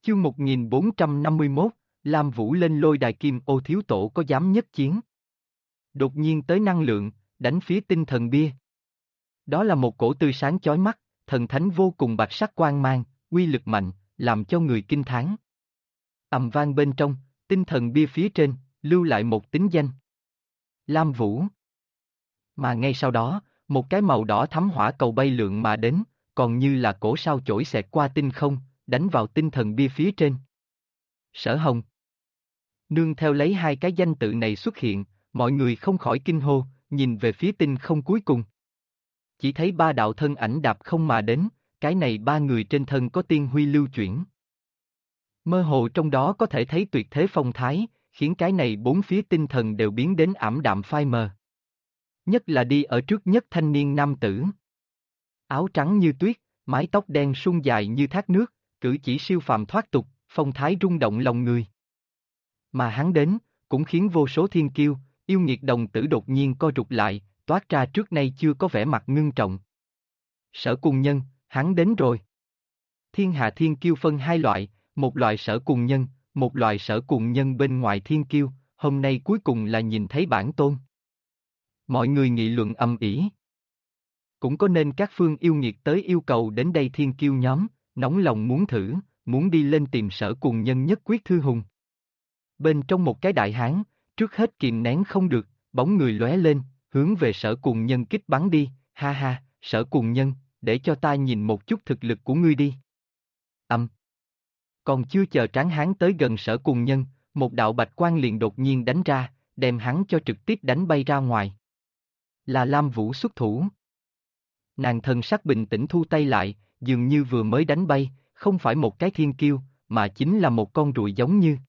Chương 1451, Lam Vũ lên lôi đài Kim Ô thiếu tổ có dám nhất chiến. Đột nhiên tới năng lượng, đánh phía tinh thần bia. Đó là một cổ tươi sáng chói mắt, thần thánh vô cùng bạch sắc quang mang, uy lực mạnh, làm cho người kinh thán. Ầm vang bên trong, tinh thần bia phía trên, lưu lại một tính danh. Lam Vũ. Mà ngay sau đó, một cái màu đỏ thắm hỏa cầu bay lượn mà đến, còn như là cổ sao chổi xẹt qua tinh không, đánh vào tinh thần bia phía trên. Sở Hồng. Nương theo lấy hai cái danh tự này xuất hiện, mọi người không khỏi kinh hô, nhìn về phía tinh không cuối cùng. Chỉ thấy ba đạo thân ảnh đạp không mà đến, cái này ba người trên thân có tiên huy lưu chuyển. Mơ hồ trong đó có thể thấy tuyệt thế phong thái, khiến cái này bốn phía tinh thần đều biến đến ảm đạm phai mờ. Nhất là đi ở trước nhất thanh niên nam tử. Áo trắng như tuyết, mái tóc đen sung dài như thác nước, cử chỉ siêu phàm thoát tục, phong thái rung động lòng người. Mà hắn đến, cũng khiến vô số thiên kiêu, yêu nghiệt đồng tử đột nhiên co rụt lại, toát ra trước nay chưa có vẻ mặt ngưng trọng. Sở Cùng Nhân, hắn đến rồi. Thiên hạ thiên kiêu phân hai loại, một loại Sở Cùng Nhân, một loại Sở Cùng Nhân bên ngoài thiên kiêu, hôm nay cuối cùng là nhìn thấy bản tôn. Mọi người nghị luận ầm ĩ. Cũng có nên các phương yêu nghiệt tới yêu cầu đến đây thiên kiêu nhóm, nóng lòng muốn thử, muốn đi lên tìm Sở Cùng Nhân nhất quyết thư hùng. Bên trong một cái đại hán, trước hết kìm nén không được, bóng người lóe lên, hướng về Sở Cùng Nhân kích bắn đi, ha ha, Sở Cùng Nhân, để cho ta nhìn một chút thực lực của ngươi đi. Còn chưa chờ tráng hán tới gần Sở Cùng Nhân, một đạo bạch quang liền đột nhiên đánh ra, đem hắn cho trực tiếp đánh bay ra ngoài. Là Lam Vũ xuất thủ. Nàng thần sắc bình tĩnh thu tay lại, dường như vừa mới đánh bay, không phải một cái thiên kiêu, mà chính là một con ruồi giống như.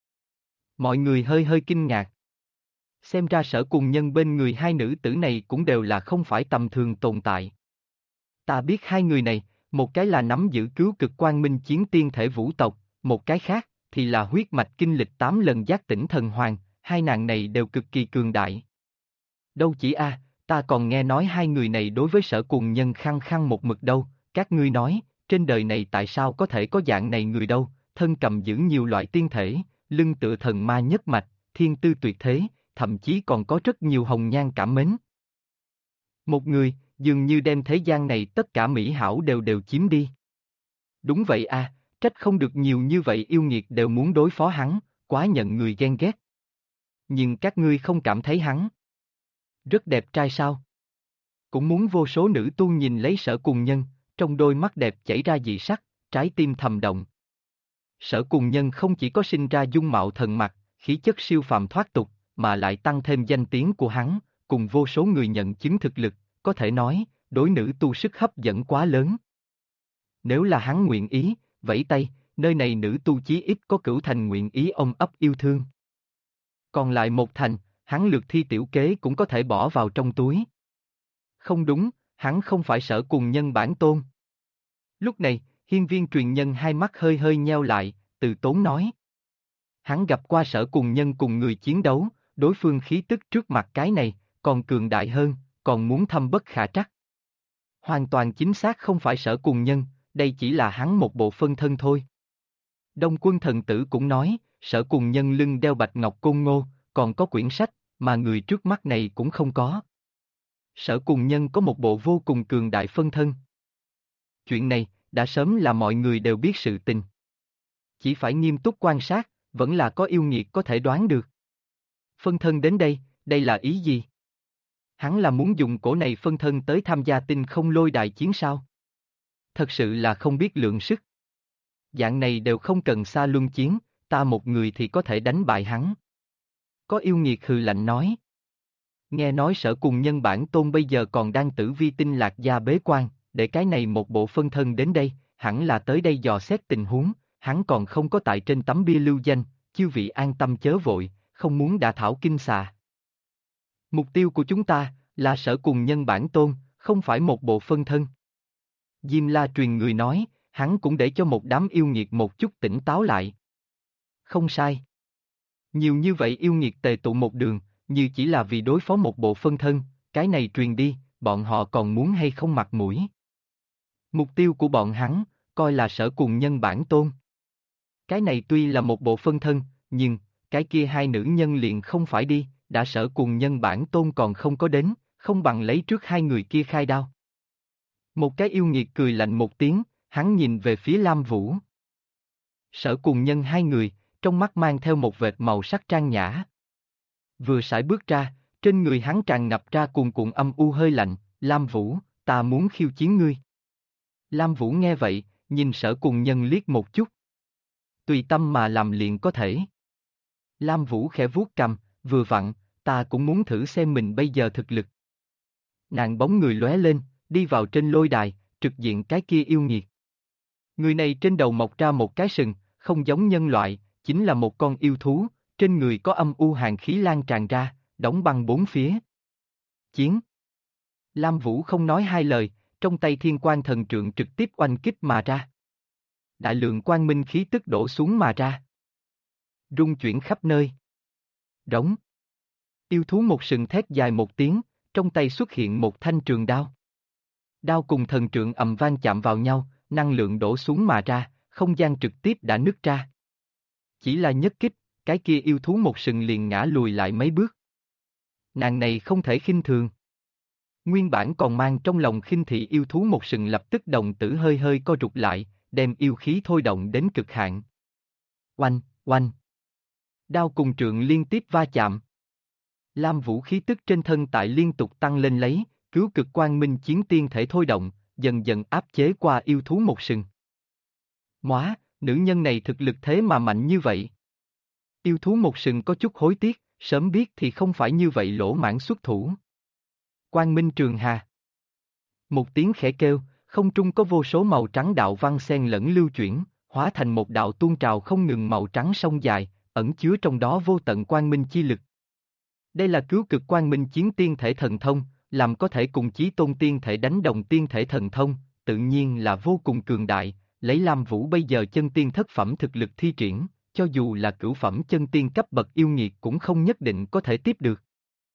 Mọi người hơi hơi kinh ngạc. Xem ra Sở Cùng Nhân bên người hai nữ tử này cũng đều là không phải tầm thường tồn tại. Ta biết hai người này, một cái là nắm giữ cứu cực quang minh chiến tiên thể vũ tộc, một cái khác thì là huyết mạch kinh lịch 8 lần giác tỉnh thần hoàng, hai nàng này đều cực kỳ cường đại. Đâu chỉ ta còn nghe nói hai người này đối với Sở Cùng Nhân khăng khăng một mực đâu, các ngươi nói, trên đời này tại sao có thể có dạng này người đâu, thân cầm giữ nhiều loại tiên thể, lưng tựa thần ma nhất mạch, thiên tư tuyệt thế, thậm chí còn có rất nhiều hồng nhan cảm mến. Một người, dường như đem thế gian này tất cả mỹ hảo đều chiếm đi. Đúng vậy trách không được nhiều như vậy yêu nghiệt đều muốn đối phó hắn, quá nhận người ghen ghét. Nhưng các ngươi không cảm thấy hắn rất đẹp trai sao? Cũng muốn vô số nữ tu nhìn lấy Sở Cùng Nhân, trong đôi mắt đẹp chảy ra dị sắc, trái tim thầm động. Sở Cùng Nhân không chỉ có sinh ra dung mạo thần mặc, khí chất siêu phàm thoát tục, mà lại tăng thêm danh tiếng của hắn, cùng vô số người nhận chứng thực lực, có thể nói, đối nữ tu sức hấp dẫn quá lớn. Nếu là hắn nguyện ý, vẫy tay, nơi này nữ tu chí ít có cửu thành nguyện ý ôm ấp yêu thương. Còn lại một thành, hắn lược thi tiểu kế cũng có thể bỏ vào trong túi. Không đúng, hắn không phải Sở Cùng Nhân bản tôn. Lúc này, hiên viên truyền nhân hai mắt hơi hơi nheo lại, từ tốn nói. Hắn gặp qua Sở Cùng Nhân cùng người chiến đấu, đối phương khí tức trước mặt cái này, còn cường đại hơn, còn muốn thâm bất khả trắc. Hoàn toàn chính xác không phải Sở Cùng Nhân, đây chỉ là hắn một bộ phân thân thôi. Đông Quân thần tử cũng nói, Sở Cùng Nhân lưng đeo bạch ngọc côn ngô, còn có quyển sách, mà người trước mắt này cũng không có. Sở Cùng Nhân có một bộ vô cùng cường đại phân thân. Chuyện này, đã sớm là mọi người đều biết sự tình. Chỉ phải nghiêm túc quan sát, vẫn là có yêu nghiệt có thể đoán được. Phân thân đến đây là ý gì? Hắn là muốn dùng cổ này phân thân tới tham gia tinh không lôi đài chiến sao? Thật sự là không biết lượng sức. Dạng này đều không cần xa luân chiến, ta một người thì có thể đánh bại hắn. Có yêu nghiệt hừ lạnh nói. Nghe nói Sở Cùng Nhân bản tôn bây giờ còn đang tử vi tinh lạc gia bế quan, để cái này một bộ phân thân đến đây, hẳn là tới đây dò xét tình huống, hắn còn không có tại trên tấm bia lưu danh, chư vị an tâm chớ vội, không muốn đả thảo kinh xà. Mục tiêu của chúng ta là Sở Cùng Nhân bản tôn, không phải một bộ phân thân. Diêm La truyền người nói, hắn cũng để cho một đám yêu nghiệt một chút tỉnh táo lại. Không sai. Nhiều như vậy yêu nghiệt tề tụ một đường, như chỉ là vì đối phó một bộ phân thân, cái này truyền đi, bọn họ còn muốn hay không mặt mũi. Mục tiêu của bọn hắn, coi là Sở Cùng Nhân bản tôn. Cái này tuy là một bộ phân thân, nhưng, cái kia hai nữ nhân liền không phải đi, đã Sở Cuồng Nhân bản tôn còn không có đến, không bằng lấy trước hai người kia khai đao. Một cái yêu nghiệt cười lạnh một tiếng, hắn nhìn về phía Lam Vũ. Sở Cuồng Nhân hai người, trong mắt mang theo một vệt màu sắc trang nhã. Vừa sải bước ra, trên người hắn tràn ngập ra cuồn cuộn âm u hơi lạnh, Lam Vũ, ta muốn khiêu chiến ngươi. Lam Vũ nghe vậy, nhìn Sở Cuồng Nhân liếc một chút. Tùy tâm mà làm liền có thể. Lam Vũ khẽ vuốt cằm, vừa vặn, ta cũng muốn thử xem mình bây giờ thực lực. Nàng bóng người lóe lên, đi vào trên lôi đài, trực diện cái kia yêu nghiệt. Người này trên đầu mọc ra một cái sừng, không giống nhân loại, chính là một con yêu thú, trên người có âm u hàn khí lan tràn ra, đóng băng bốn phía. Chiến. Lam Vũ không nói hai lời, trong tay thiên quang thần trượng trực tiếp oanh kích mà ra. Đại lượng quang minh khí tức đổ xuống mà ra. Rung chuyển khắp nơi. Rống. Yêu thú một sừng thét dài một tiếng, trong tay xuất hiện một thanh trường đao. Đao cùng thần trượng ầm vang chạm vào nhau, năng lượng đổ xuống mà ra, không gian trực tiếp đã nứt ra. Chỉ là nhất kích, cái kia yêu thú một sừng liền ngã lùi lại mấy bước. Nàng này không thể khinh thường. Nguyên bản còn mang trong lòng khinh thị yêu thú một sừng lập tức đồng tử hơi hơi co rụt lại, đem yêu khí thôi động đến cực hạn. Oanh, oanh. Đao cùng trượng liên tiếp va chạm. Lam Vũ khí tức trên thân tại liên tục tăng lên lấy, cứu cực quang minh chiến tiên thể thôi động, dần dần áp chế qua yêu thú một sừng. Móa, nữ nhân này thực lực thế mà mạnh như vậy. Yêu thú một sừng có chút hối tiếc, sớm biết thì không phải như vậy lỗ mãng xuất thủ. Quang Minh Trường Hà. Một tiếng khẽ kêu, không trung có vô số màu trắng đạo văn xen lẫn lưu chuyển, hóa thành một đạo tuôn trào không ngừng màu trắng sông dài, ẩn chứa trong đó vô tận quang minh chi lực. Đây là cứu cực quang minh chiến tiên thể thần thông, làm có thể cùng chí tôn tiên thể đánh đồng tiên thể thần thông, tự nhiên là vô cùng cường đại, lấy Lam Vũ bây giờ chân tiên thất phẩm thực lực thi triển, cho dù là cửu phẩm chân tiên cấp bậc yêu nghiệt cũng không nhất định có thể tiếp được.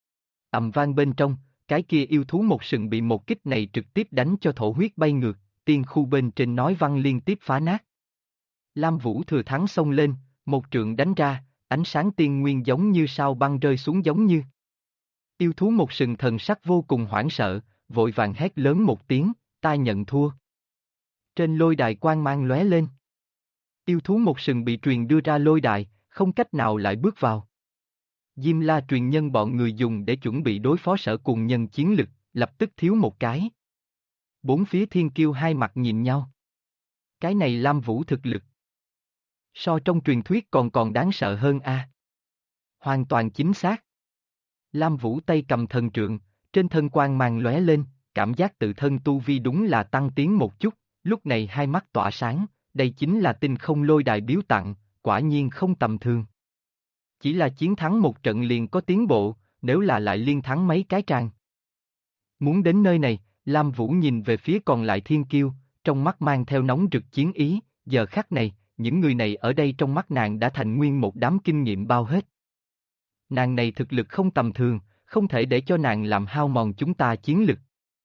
Ầm vang bên trong, cái kia yêu thú một sừng bị một kích này trực tiếp đánh cho thổ huyết bay ngược, tiên khu bên trên nói văn liên tiếp phá nát. Lam Vũ thừa thắng xông lên, một trượng đánh ra, ánh sáng tiên nguyên giống như sao băng rơi xuống giống như. Yêu thú một sừng thần sắc vô cùng hoảng sợ, vội vàng hét lớn một tiếng, ta nhận thua. Trên lôi đài quang mang lóe lên. Yêu thú một sừng bị truyền đưa ra lôi đài, không cách nào lại bước vào. Diêm La truyền nhân bọn người dùng để chuẩn bị đối phó Sở Cuồng Nhân chiến lực, lập tức thiếu một cái. Bốn phía thiên kiêu hai mặt nhìn nhau. Cái này Lam Vũ thực lực. So trong truyền thuyết còn đáng sợ hơn a. Hoàn toàn chính xác. Lam Vũ tay cầm thần trượng, trên thân quang mang lóe lên, cảm giác tự thân tu vi đúng là tăng tiến một chút, lúc này hai mắt tỏa sáng, đây chính là tinh không lôi đài biếu tặng, quả nhiên không tầm thường. Chỉ là chiến thắng một trận liền có tiến bộ, nếu là lại liên thắng mấy cái trang. Muốn đến nơi này, Lam Vũ nhìn về phía còn lại thiên kiêu, trong mắt mang theo nóng rực chiến ý, giờ khắc này, những người này ở đây trong mắt nàng đã thành nguyên một đám kinh nghiệm bao hết. Nàng này thực lực không tầm thường, không thể để cho nàng làm hao mòn chúng ta chiến lực.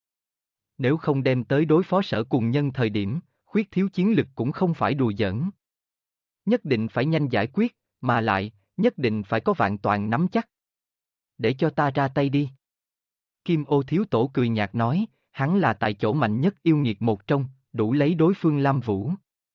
Nếu không đem tới đối phó Sở Cuồng Nhân thời điểm, khuyết thiếu chiến lực cũng không phải đùa giỡn. Nhất định phải nhanh giải quyết, mà lại, nhất định phải có vạn toàn nắm chắc. Để cho ta ra tay đi. Kim Ô Thiếu Tổ cười nhạt nói, hắn là tại chỗ mạnh nhất yêu nghiệt một trong, đủ lấy đối phương Lam Vũ.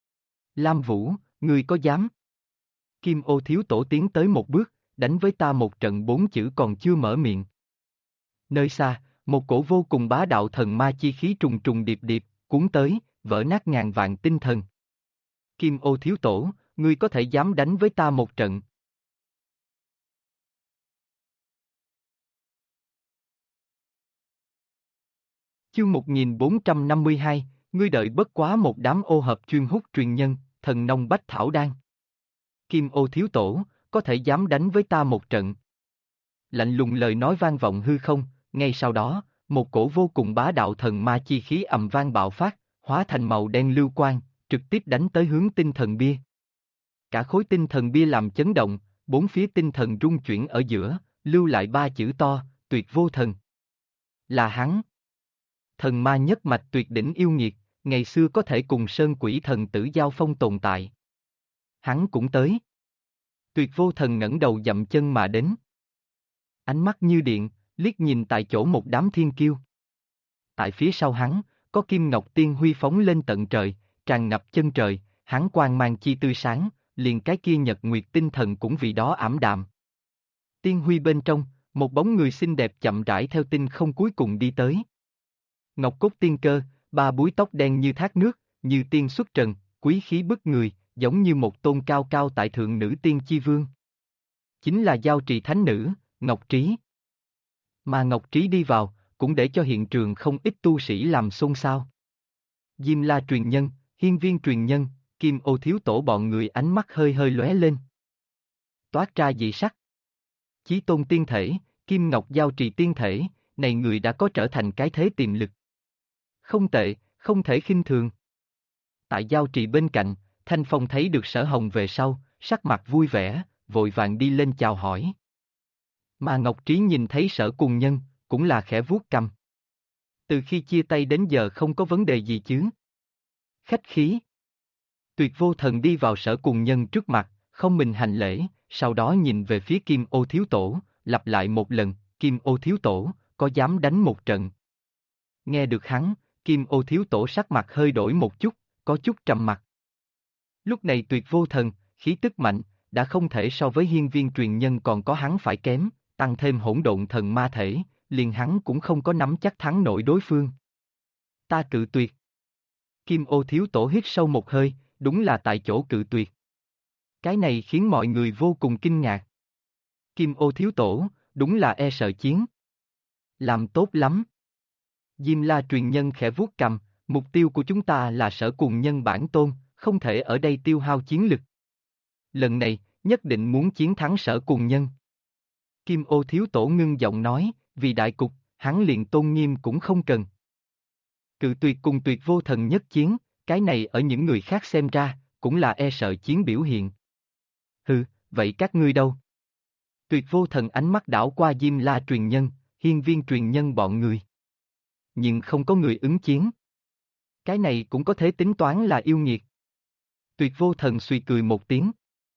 Lam Vũ, ngươi có dám? Kim Ô Thiếu Tổ tiến tới một bước, đánh với ta một trận bốn chữ còn chưa mở miệng. Nơi xa, một cổ vô cùng bá đạo thần ma chi khí trùng trùng điệp điệp, cuốn tới, vỡ nát ngàn vạn tinh thần. Kim Ô Thiếu Tổ, ngươi có thể dám đánh với ta một trận? Chương 1452, ngươi đợi bất quá một đám ô hợp chuyên hút truyền nhân, thần nông bách thảo đan. Kim Ô Thiếu Tổ, có thể dám đánh với ta một trận? Lạnh lùng lời nói vang vọng hư không, ngay sau đó, một cổ vô cùng bá đạo thần ma chi khí ầm vang bạo phát, hóa thành màu đen lưu quang, trực tiếp đánh tới hướng tinh thần bia. Cả khối tinh thần bia làm chấn động, bốn phía tinh thần rung chuyển ở giữa, lưu lại ba chữ to, tuyệt vô thần. Là hắn. Thần ma nhất mạch tuyệt đỉnh yêu nghiệt, ngày xưa có thể cùng sơn quỷ thần tử giao phong tồn tại. Hắn cũng tới. Tuyệt vô thần ngẩng đầu dậm chân mà đến. Ánh mắt như điện, liếc nhìn tại chỗ một đám thiên kiêu. Tại phía sau hắn, có kim ngọc tiên huy phóng lên tận trời, tràn ngập chân trời, hắn quang mang chi tươi sáng, liền cái kia nhật nguyệt tinh thần cũng vì đó ảm đạm. Tiên huy bên trong, một bóng người xinh đẹp chậm rãi theo tinh không cuối cùng đi tới. Ngọc cốt tiên cơ, ba búi tóc đen như thác nước, như tiên xuất trần, quý khí bức người, giống như một tôn cao cao tại thượng nữ tiên chi vương. Chính là giao trì thánh nữ, Ngọc Trí. Mà Ngọc Trí đi vào, cũng để cho hiện trường không ít tu sĩ làm xôn xao. Diêm La truyền nhân, Hiên Viên truyền nhân, Kim Ô thiếu tổ bọn người ánh mắt hơi hơi lóe lên. Toát ra dị sắc. Chí tôn tiên thể, Kim Ngọc giao trì tiên thể, này người đã có trở thành cái thế tiềm lực. Không tệ, không thể khinh thường. Tại giao trì bên cạnh, Thanh Phong thấy được Sở Hồng về sau, sắc mặt vui vẻ, vội vàng đi lên chào hỏi. Mà Ngọc Trí nhìn thấy Sở Cùng Nhân, cũng là khẽ vuốt cằm. Từ khi chia tay đến giờ không có vấn đề gì chứ. Khách khí. Tuyệt vô thần đi vào Sở Cùng Nhân trước mặt, không mình hành lễ, sau đó nhìn về phía Kim Ô thiếu tổ, lặp lại một lần, Kim Ô thiếu tổ, có dám đánh một trận. Nghe được hắn, Kim Ô thiếu tổ sắc mặt hơi đổi một chút, có chút trầm mặt. Lúc này tuyệt vô thần, khí tức mạnh, đã không thể so với hiên viên truyền nhân còn có hắn phải kém, tăng thêm hỗn độn thần ma thể, liền hắn cũng không có nắm chắc thắng nổi đối phương. Ta cự tuyệt. Kim Ô thiếu tổ hít sâu một hơi, đúng là tại chỗ cự tuyệt. Cái này khiến mọi người vô cùng kinh ngạc. Kim Ô thiếu tổ, đúng là e sợ chiến. Làm tốt lắm. Diêm La truyền nhân khẽ vuốt cằm, mục tiêu của chúng ta là Sở Cùng Nhân bản tôn, không thể ở đây tiêu hao chiến lực. Lần này, nhất định muốn chiến thắng Sở Cùng Nhân. Kim Ô thiếu tổ ngưng giọng nói, vì đại cục, hắn liền tôn nghiêm cũng không cần. Cự tuyệt cùng tuyệt vô thần nhất chiến, cái này ở những người khác xem ra, cũng là e sợ chiến biểu hiện. Hừ, vậy các ngươi đâu? Tuyệt vô thần ánh mắt đảo qua Diêm La truyền nhân, hiên viên truyền nhân bọn người. Nhưng không có người ứng chiến. Cái này cũng có thể tính toán là yêu nghiệt. Tuyệt vô thần suy cười một tiếng.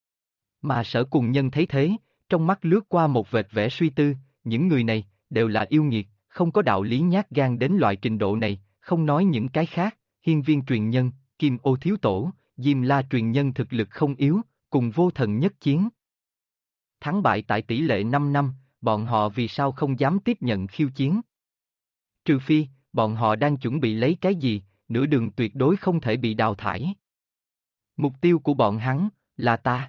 Mà Sở Cùng Nhân thấy thế, trong mắt lướt qua một vệt vẻ suy tư, những người này, đều là yêu nghiệt, không có đạo lý nhát gan đến loại trình độ này, không nói những cái khác, hiên viên truyền nhân, Kim Ô thiếu tổ, Diêm La truyền nhân thực lực không yếu, cùng vô thần nhất chiến. Thắng bại tại tỷ lệ 5 năm, bọn họ vì sao không dám tiếp nhận khiêu chiến? Trừ phi, bọn họ đang chuẩn bị lấy cái gì, nửa đường tuyệt đối không thể bị đào thải. Mục tiêu của bọn hắn, là ta.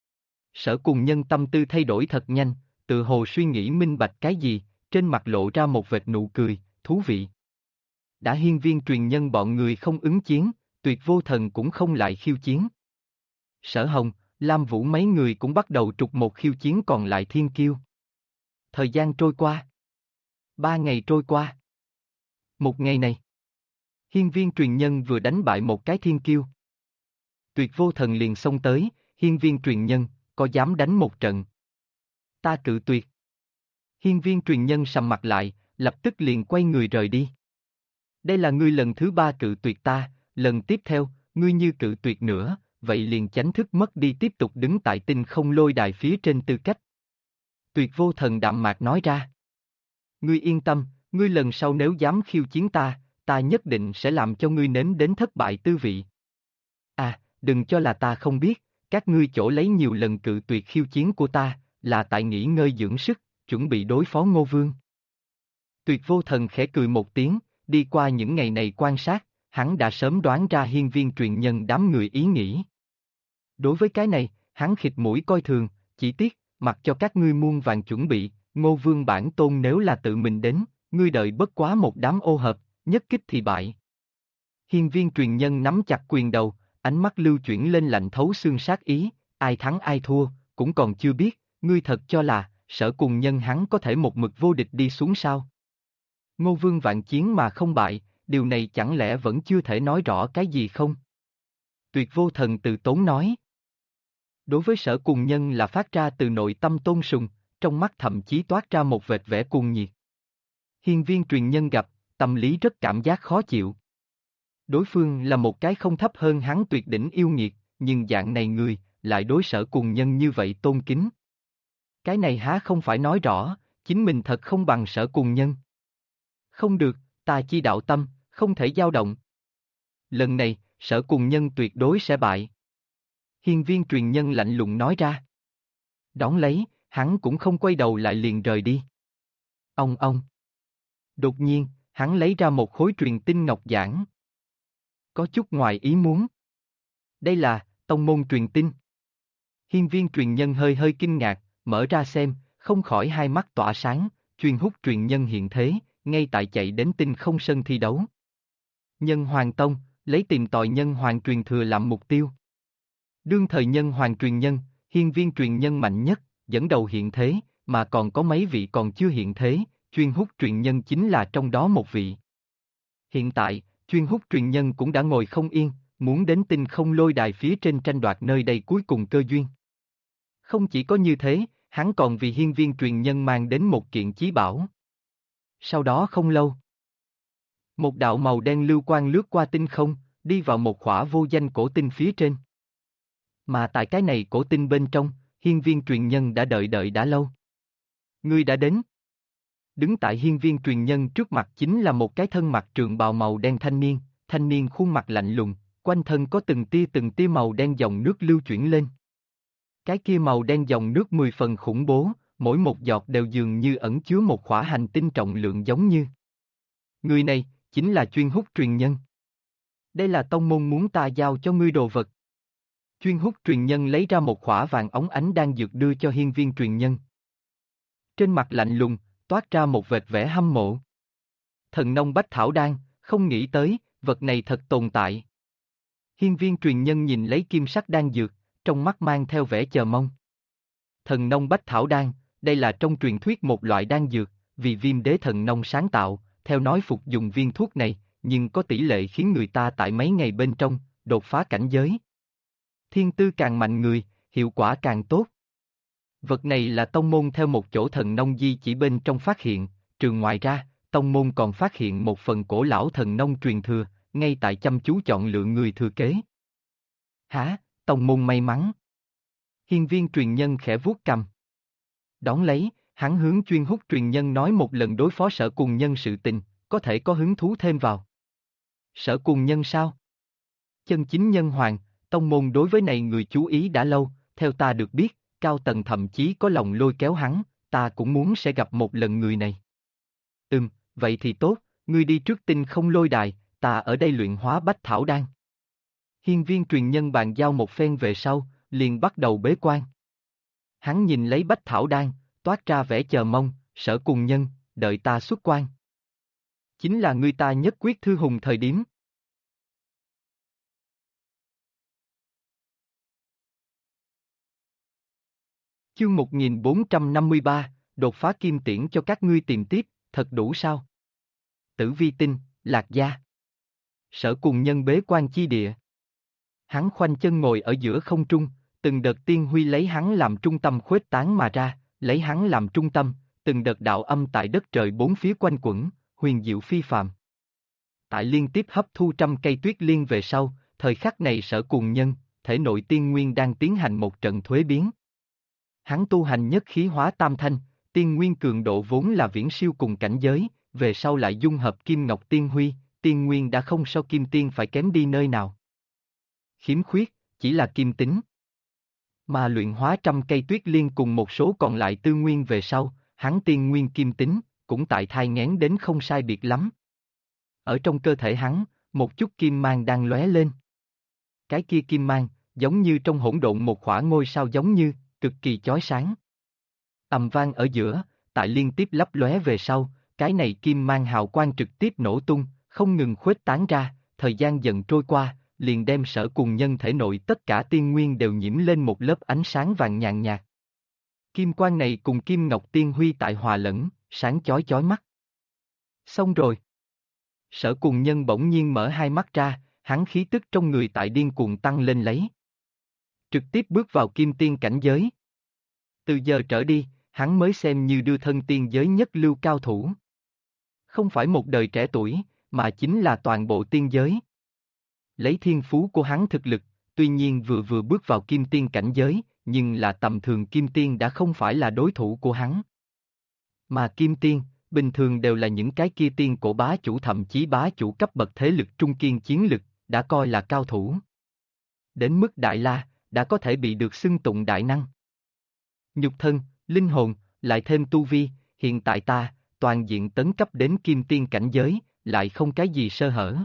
Sở Cùng Nhân tâm tư thay đổi thật nhanh, tự hồ suy nghĩ minh bạch cái gì, trên mặt lộ ra một vệt nụ cười, thú vị. Đã hiên viên truyền nhân bọn người không ứng chiến, tuyệt vô thần cũng không lại khiêu chiến. Sở Hồng, Lam Vũ mấy người cũng bắt đầu trục một khiêu chiến còn lại thiên kiêu. Thời gian trôi qua. 3 ngày trôi qua. Một ngày này, hiên viên truyền nhân vừa đánh bại một cái thiên kiêu. Tuyệt vô thần liền xông tới, hiên viên truyền nhân, có dám đánh một trận? Ta cự tuyệt. Hiên viên truyền nhân sầm mặt lại, lập tức liền quay người rời đi. Đây là ngươi lần thứ 3 cự tuyệt ta, lần tiếp theo, ngươi như cự tuyệt nữa, vậy liền chánh thức mất đi tiếp tục đứng tại tinh không lôi đài phía trên tư cách. Tuyệt vô thần đạm mạc nói ra. Ngươi yên tâm, ngươi lần sau nếu dám khiêu chiến ta, ta nhất định sẽ làm cho ngươi nếm đến thất bại tư vị. À, đừng cho là ta không biết, các ngươi chỗ lấy nhiều lần cự tuyệt khiêu chiến của ta, là tại nghỉ ngơi dưỡng sức, chuẩn bị đối phó Ngô Vương. Tuyệt vô thần khẽ cười một tiếng, đi qua những ngày này quan sát, hắn đã sớm đoán ra hiên viên truyền nhân đám người ý nghĩ. Đối với cái này, hắn khịt mũi coi thường, chỉ tiếc, mặc cho các ngươi muôn vàng chuẩn bị, Ngô Vương bản tôn nếu là tự mình đến, ngươi đợi bất quá một đám ô hợp, nhất kích thì bại. Hiên viên truyền nhân nắm chặt quyền đầu, ánh mắt lưu chuyển lên lạnh thấu xương sát ý, ai thắng ai thua, cũng còn chưa biết, ngươi thật cho là, Sở Cùng Nhân hắn có thể một mực vô địch đi xuống sao? Ngô Vương vạn chiến mà không bại, điều này chẳng lẽ vẫn chưa thể nói rõ cái gì không? Tuyệt vô thần từ tốn nói. Đối với Sở Cùng Nhân là phát ra từ nội tâm tôn sùng, trong mắt thậm chí toát ra một vệt vẻ cuồng nhiệt. Hiên viên truyền nhân gặp, tâm lý rất cảm giác khó chịu. Đối phương là một cái không thấp hơn hắn tuyệt đỉnh yêu nghiệt, nhưng dạng này người, lại đối Sở Cùng Nhân như vậy tôn kính. Cái này há không phải nói rõ, chính mình thật không bằng Sở Cùng Nhân. Không được, ta chi đạo tâm, không thể dao động. Lần này, Sở Cùng Nhân tuyệt đối sẽ bại. Hiên Viên Truyền Nhân lạnh lùng nói ra. Đón lấy, hắn cũng không quay đầu lại liền rời đi. Ông. Đột nhiên, hắn lấy ra một khối truyền tinh ngọc giản. Có chút ngoài ý muốn. Đây là tông môn truyền tinh. Hiên Viên Truyền Nhân hơi hơi kinh ngạc, mở ra xem, không khỏi hai mắt tỏa sáng, chuyên hút truyền nhân hiện thế, ngay tại chạy đến Tinh Không sân thi đấu. Nhân Hoàng Tông, lấy tìm tòi Nhân Hoàng truyền thừa làm mục tiêu. Đương thời Nhân Hoàng truyền nhân, Hiên Viên Truyền Nhân mạnh nhất, dẫn đầu hiện thế, mà còn có mấy vị còn chưa hiện thế, chuyên hút truyền nhân chính là trong đó một vị. Hiện tại, chuyên hút truyền nhân cũng đã ngồi không yên, muốn đến Tinh Không lôi đài phía trên tranh đoạt nơi đây cuối cùng cơ duyên. Không chỉ có như thế, hắn còn vì Hiên Viên Truyền Nhân mang đến một kiện chí bảo. Sau đó không lâu, một đạo màu đen lưu quang lướt qua tinh không, đi vào một khỏa vô danh cổ tinh phía trên. Mà tại cái này cổ tinh bên trong, Hiên Viên Truyền Nhân đã đợi đã lâu. Ngươi đã đến. Đứng tại Hiên Viên Truyền Nhân trước mặt chính là một cái thân mặc trường bào màu đen thanh niên khuôn mặt lạnh lùng, quanh thân có từng tia màu đen dòng nước lưu chuyển lên. Cái kia màu đen dòng nước 10 phần khủng bố, mỗi một giọt đều dường như ẩn chứa một khỏa hành tinh trọng lượng giống như. Người này, chính là chuyên hút truyền nhân. Đây là tông môn muốn ta giao cho ngươi đồ vật. Chuyên hút truyền nhân lấy ra một khỏa vàng óng ánh đan dược đưa cho Hiên Viên Truyền Nhân. Trên mặt lạnh lùng, toát ra một vệt vẻ hâm mộ. Thần nông bách thảo đan, không nghĩ tới, vật này thật tồn tại. Hiên Viên Truyền Nhân nhìn lấy kim sắc đan dược, trong mắt mang theo vẻ chờ mong. Thần nông bách thảo đan, đây là trong truyền thuyết một loại đan dược, vì Viêm Đế thần nông sáng tạo, theo nói phục dùng viên thuốc này, nhưng có tỷ lệ khiến người ta tại mấy ngày bên trong, đột phá cảnh giới. Thiên tư càng mạnh người, hiệu quả càng tốt. Vật này là tông môn theo một chỗ thần nông di chỉ bên trong phát hiện, trừ ngoài ra, tông môn còn phát hiện một phần cổ lão thần nông truyền thừa, ngay tại chăm chú chọn lựa người thừa kế. Hả, tông môn may mắn. Hiên Viên Truyền Nhân khẽ vuốt cầm. Đón lấy, hắn hướng chuyên hút truyền nhân nói một lần đối phó Sở Cùng Nhân sự tình, có thể có hứng thú thêm vào. Sở Cùng Nhân sao? Chân chính nhân hoàng, tông môn đối với này người chú ý đã lâu, theo ta được biết, cao tầng thậm chí có lòng lôi kéo hắn, ta cũng muốn sẽ gặp một lần người này. Vậy thì tốt, ngươi đi trước Tinh Không lôi đài, ta ở đây luyện hóa bách thảo đan. Hiên Viên Truyền Nhân bàn giao một phen về sau, liền bắt đầu bế quan. Hắn nhìn lấy bách thảo đan, toát ra vẻ chờ mong, Sở Cùng Nhân, đợi ta xuất quan. Chính là người ta nhất quyết thư hùng thời điểm. Chương 1453, đột phá kim tiễn cho các ngươi tìm tiếp, thật đủ sao? Tử Vi Tinh, Lạc Gia. Sở Cùng Nhân bế quan chi địa. Hắn khoanh chân ngồi ở giữa không trung, từng đợt tiên huy lấy hắn làm trung tâm khuếch tán mà ra, lấy hắn làm trung tâm, từng đợt đạo âm tại đất trời bốn phía quanh quẩn, huyền diệu phi phàm. Tại liên tiếp hấp thu trăm cây tuyết liên về sau, thời khắc này Sở Cùng Nhân, thể nội tiên nguyên đang tiến hành một trận thuế biến. Hắn tu hành nhất khí hóa tam thanh, tiên nguyên cường độ vốn là viễn siêu cùng cảnh giới, về sau lại dung hợp kim ngọc tiên huy, tiên nguyên đã không so kim tiên phải kém đi nơi nào. Khiếm khuyết, chỉ là kim tính. Mà luyện hóa trăm cây tuyết liên cùng một số còn lại tư nguyên về sau, hắn tiên nguyên kim tính, cũng tại thai nghén đến không sai biệt lắm. Ở trong cơ thể hắn, một chút kim mang đang lóe lên. Cái kia kim mang, giống như trong hỗn độn một khỏa ngôi sao giống như, cực kỳ chói sáng. Ầm vang ở giữa, tại liên tiếp lấp lóe về sau, cái này kim mang hào quang trực tiếp nổ tung, không ngừng khuếch tán ra, thời gian dần trôi qua, liền đem Sở Cùng Nhân thể nội tất cả tiên nguyên đều nhiễm lên một lớp ánh sáng vàng nhàn nhạt. Kim quang này cùng kim ngọc tiên huy tại hòa lẫn, sáng chói chói mắt. Xong rồi. Sở Cùng Nhân bỗng nhiên mở hai mắt ra, hắn khí tức trong người tại điên cuồng tăng lên lấy. Trực tiếp bước vào kim tiên cảnh giới. Từ giờ trở đi, hắn mới xem như đưa thân tiên giới nhất lưu cao thủ. Không phải một đời trẻ tuổi, mà chính là toàn bộ tiên giới. Lấy thiên phú của hắn thực lực, tuy nhiên vừa vừa bước vào kim tiên cảnh giới, nhưng là tầm thường kim tiên đã không phải là đối thủ của hắn. Mà kim tiên, bình thường đều là những cái kia tiên cổ bá chủ, thậm chí bá chủ cấp bậc thế lực trung kiên chiến lực, đã coi là cao thủ. Đến mức Đại La, đã có thể bị được xưng tụng đại năng. Nhục thân, linh hồn, lại thêm tu vi, hiện tại ta, toàn diện tấn cấp đến kim tiên cảnh giới, lại không cái gì sơ hở.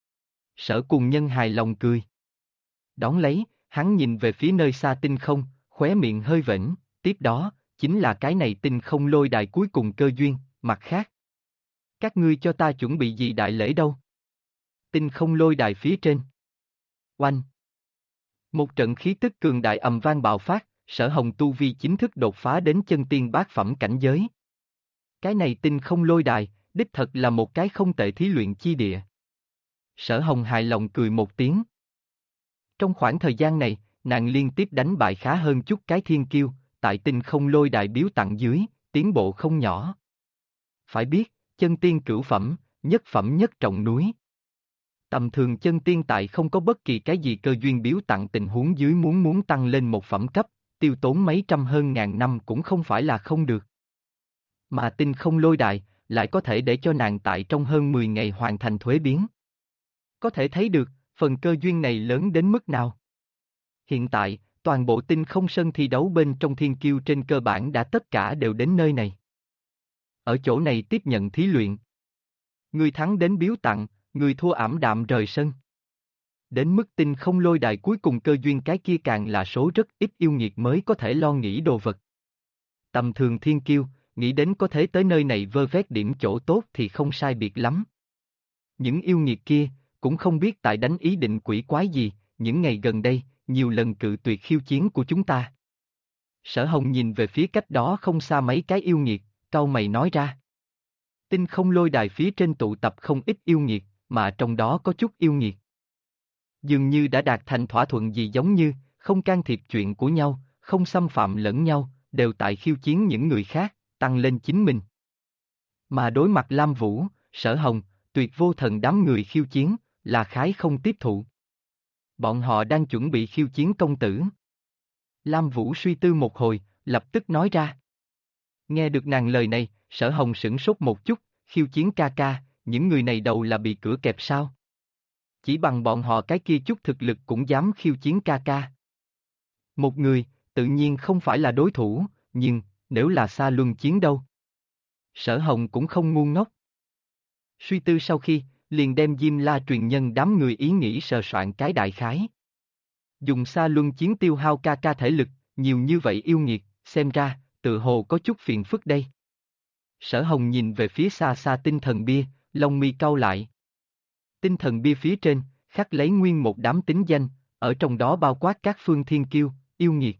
Sở Cùng Nhân hài lòng cười. Đón lấy, hắn nhìn về phía nơi xa tinh không, khóe miệng hơi vểnh, tiếp đó, chính là cái này tinh không lôi đài cuối cùng cơ duyên, mặt khác. Các ngươi cho ta chuẩn bị gì đại lễ đâu? Tinh không lôi đài phía trên. Oanh! Một trận khí tức cường đại ầm vang bạo phát, Sở Hồng tu vi chính thức đột phá đến chân tiên bát phẩm cảnh giới. Cái này tinh không lôi đài, đích thật là một cái không tệ thí luyện chi địa. Sở Hồng hài lòng cười một tiếng. Trong khoảng thời gian này, nàng liên tiếp đánh bại khá hơn chút cái thiên kiêu, tại tinh không lôi đài biếu tặng dưới, tiến bộ không nhỏ. Phải biết, chân tiên cửu phẩm, nhất phẩm nhất trọng núi. Tầm thường chân tiên tại không có bất kỳ cái gì cơ duyên biếu tặng tình huống dưới muốn tăng lên một phẩm cấp, tiêu tốn mấy trăm hơn ngàn năm cũng không phải là không được. Mà tinh không lôi đài, lại có thể để cho nàng tại trong hơn 10 ngày hoàn thành thuế biến. Có thể thấy được, phần cơ duyên này lớn đến mức nào. Hiện tại, toàn bộ tinh không sân thi đấu bên trong thiên kiêu trên cơ bản đã tất cả đều đến nơi này. Ở chỗ này tiếp nhận thí luyện. Người thắng đến biếu tặng, người thua ảm đạm rời sân. Đến mức tinh không lôi đài cuối cùng cơ duyên cái kia càng là số rất ít yêu nghiệt mới có thể lo nghĩ đồ vật. Tầm thường thiên kiêu, nghĩ đến có thể tới nơi này vơ vét điểm chỗ tốt thì không sai biệt lắm. Những yêu nghiệt kia, cũng không biết tại đánh ý định quỷ quái gì, những ngày gần đây, nhiều lần cự tuyệt khiêu chiến của chúng ta. Sở Hồng nhìn về phía cách đó không xa mấy cái yêu nghiệt, cau mày nói ra. Tinh không lôi đài phía trên tụ tập không ít yêu nghiệt, mà trong đó có chút yêu nghiệt. Dường như đã đạt thành thỏa thuận gì giống như, không can thiệp chuyện của nhau, không xâm phạm lẫn nhau, đều tại khiêu chiến những người khác, tăng lên chính mình. Mà đối mặt Lam Vũ, Sở Hồng, Tuyệt Vô Thần đám người khiêu chiến, là khái không tiếp thụ. Bọn họ đang chuẩn bị khiêu chiến công tử. Lam Vũ suy tư một hồi, lập tức nói ra. Nghe được nàng lời này, Sở Hồng sửng sốt một chút, khiêu chiến ca ca, những người này đầu là bị cửa kẹp sao? Chỉ bằng bọn họ cái kia chút thực lực cũng dám khiêu chiến ca ca. Một người, tự nhiên không phải là đối thủ, nhưng, nếu là xa luân chiến đâu? Sở Hồng cũng không ngu ngốc. Suy tư sau khi, liền đem Diêm La truyền nhân đám người ý nghĩ sờ soạn cái đại khái. Dùng xa luân chiến tiêu hao ca ca thể lực, nhiều như vậy yêu nghiệt, xem ra, tự hồ có chút phiền phức đây. Sở Hồng nhìn về phía xa xa tinh thần bia, lông mi cau lại. Tinh thần bia phía trên, khắc lấy nguyên một đám tính danh, ở trong đó bao quát các phương thiên kiêu, yêu nghiệt.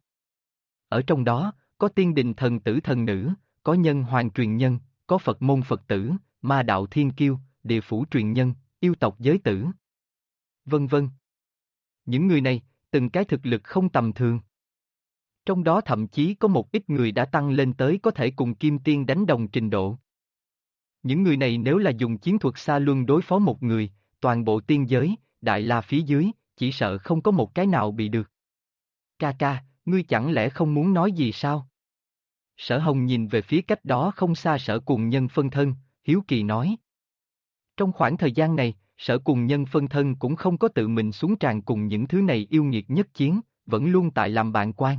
Ở trong đó, có tiên đình thần tử thần nữ, có nhân hoàng truyền nhân, có Phật môn Phật tử, ma đạo thiên kiêu, địa phủ truyền nhân, yêu tộc giới tử. Vân vân. Những người này, từng cái thực lực không tầm thường. Trong đó thậm chí có một ít người đã tăng lên tới có thể cùng kim tiên đánh đồng trình độ. Những người này nếu là dùng chiến thuật xa luân đối phó một người, toàn bộ tiên giới, Đại La phía dưới, chỉ sợ không có một cái nào bị được. Ca ca, ngươi chẳng lẽ không muốn nói gì sao? Sở Hồng nhìn về phía cách đó không xa Sở Cùng Nhân phân thân, hiếu kỳ nói. Trong khoảng thời gian này, Sở Cùng Nhân phân thân cũng không có tự mình xuống tràng cùng những thứ này yêu nghiệt nhất chiến, vẫn luôn tại làm bạn quan.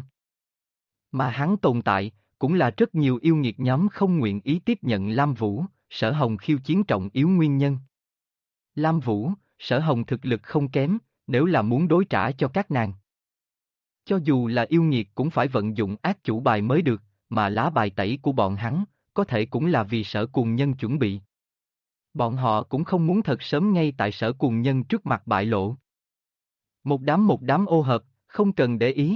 Mà hắn tồn tại, cũng là rất nhiều yêu nghiệt nhóm không nguyện ý tiếp nhận Lam Vũ, Sở Hồng khiêu chiến trọng yếu nguyên nhân. Lam Vũ, Sở Hồng thực lực không kém, nếu là muốn đối trả cho các nàng. Cho dù là yêu nghiệt cũng phải vận dụng ác chủ bài mới được, mà lá bài tẩy của bọn hắn, có thể cũng là vì Sở Cùng Nhân chuẩn bị. Bọn họ cũng không muốn thật sớm ngay tại Sở Cùng Nhân trước mặt bại lộ. Một đám ô hợp, không cần để ý.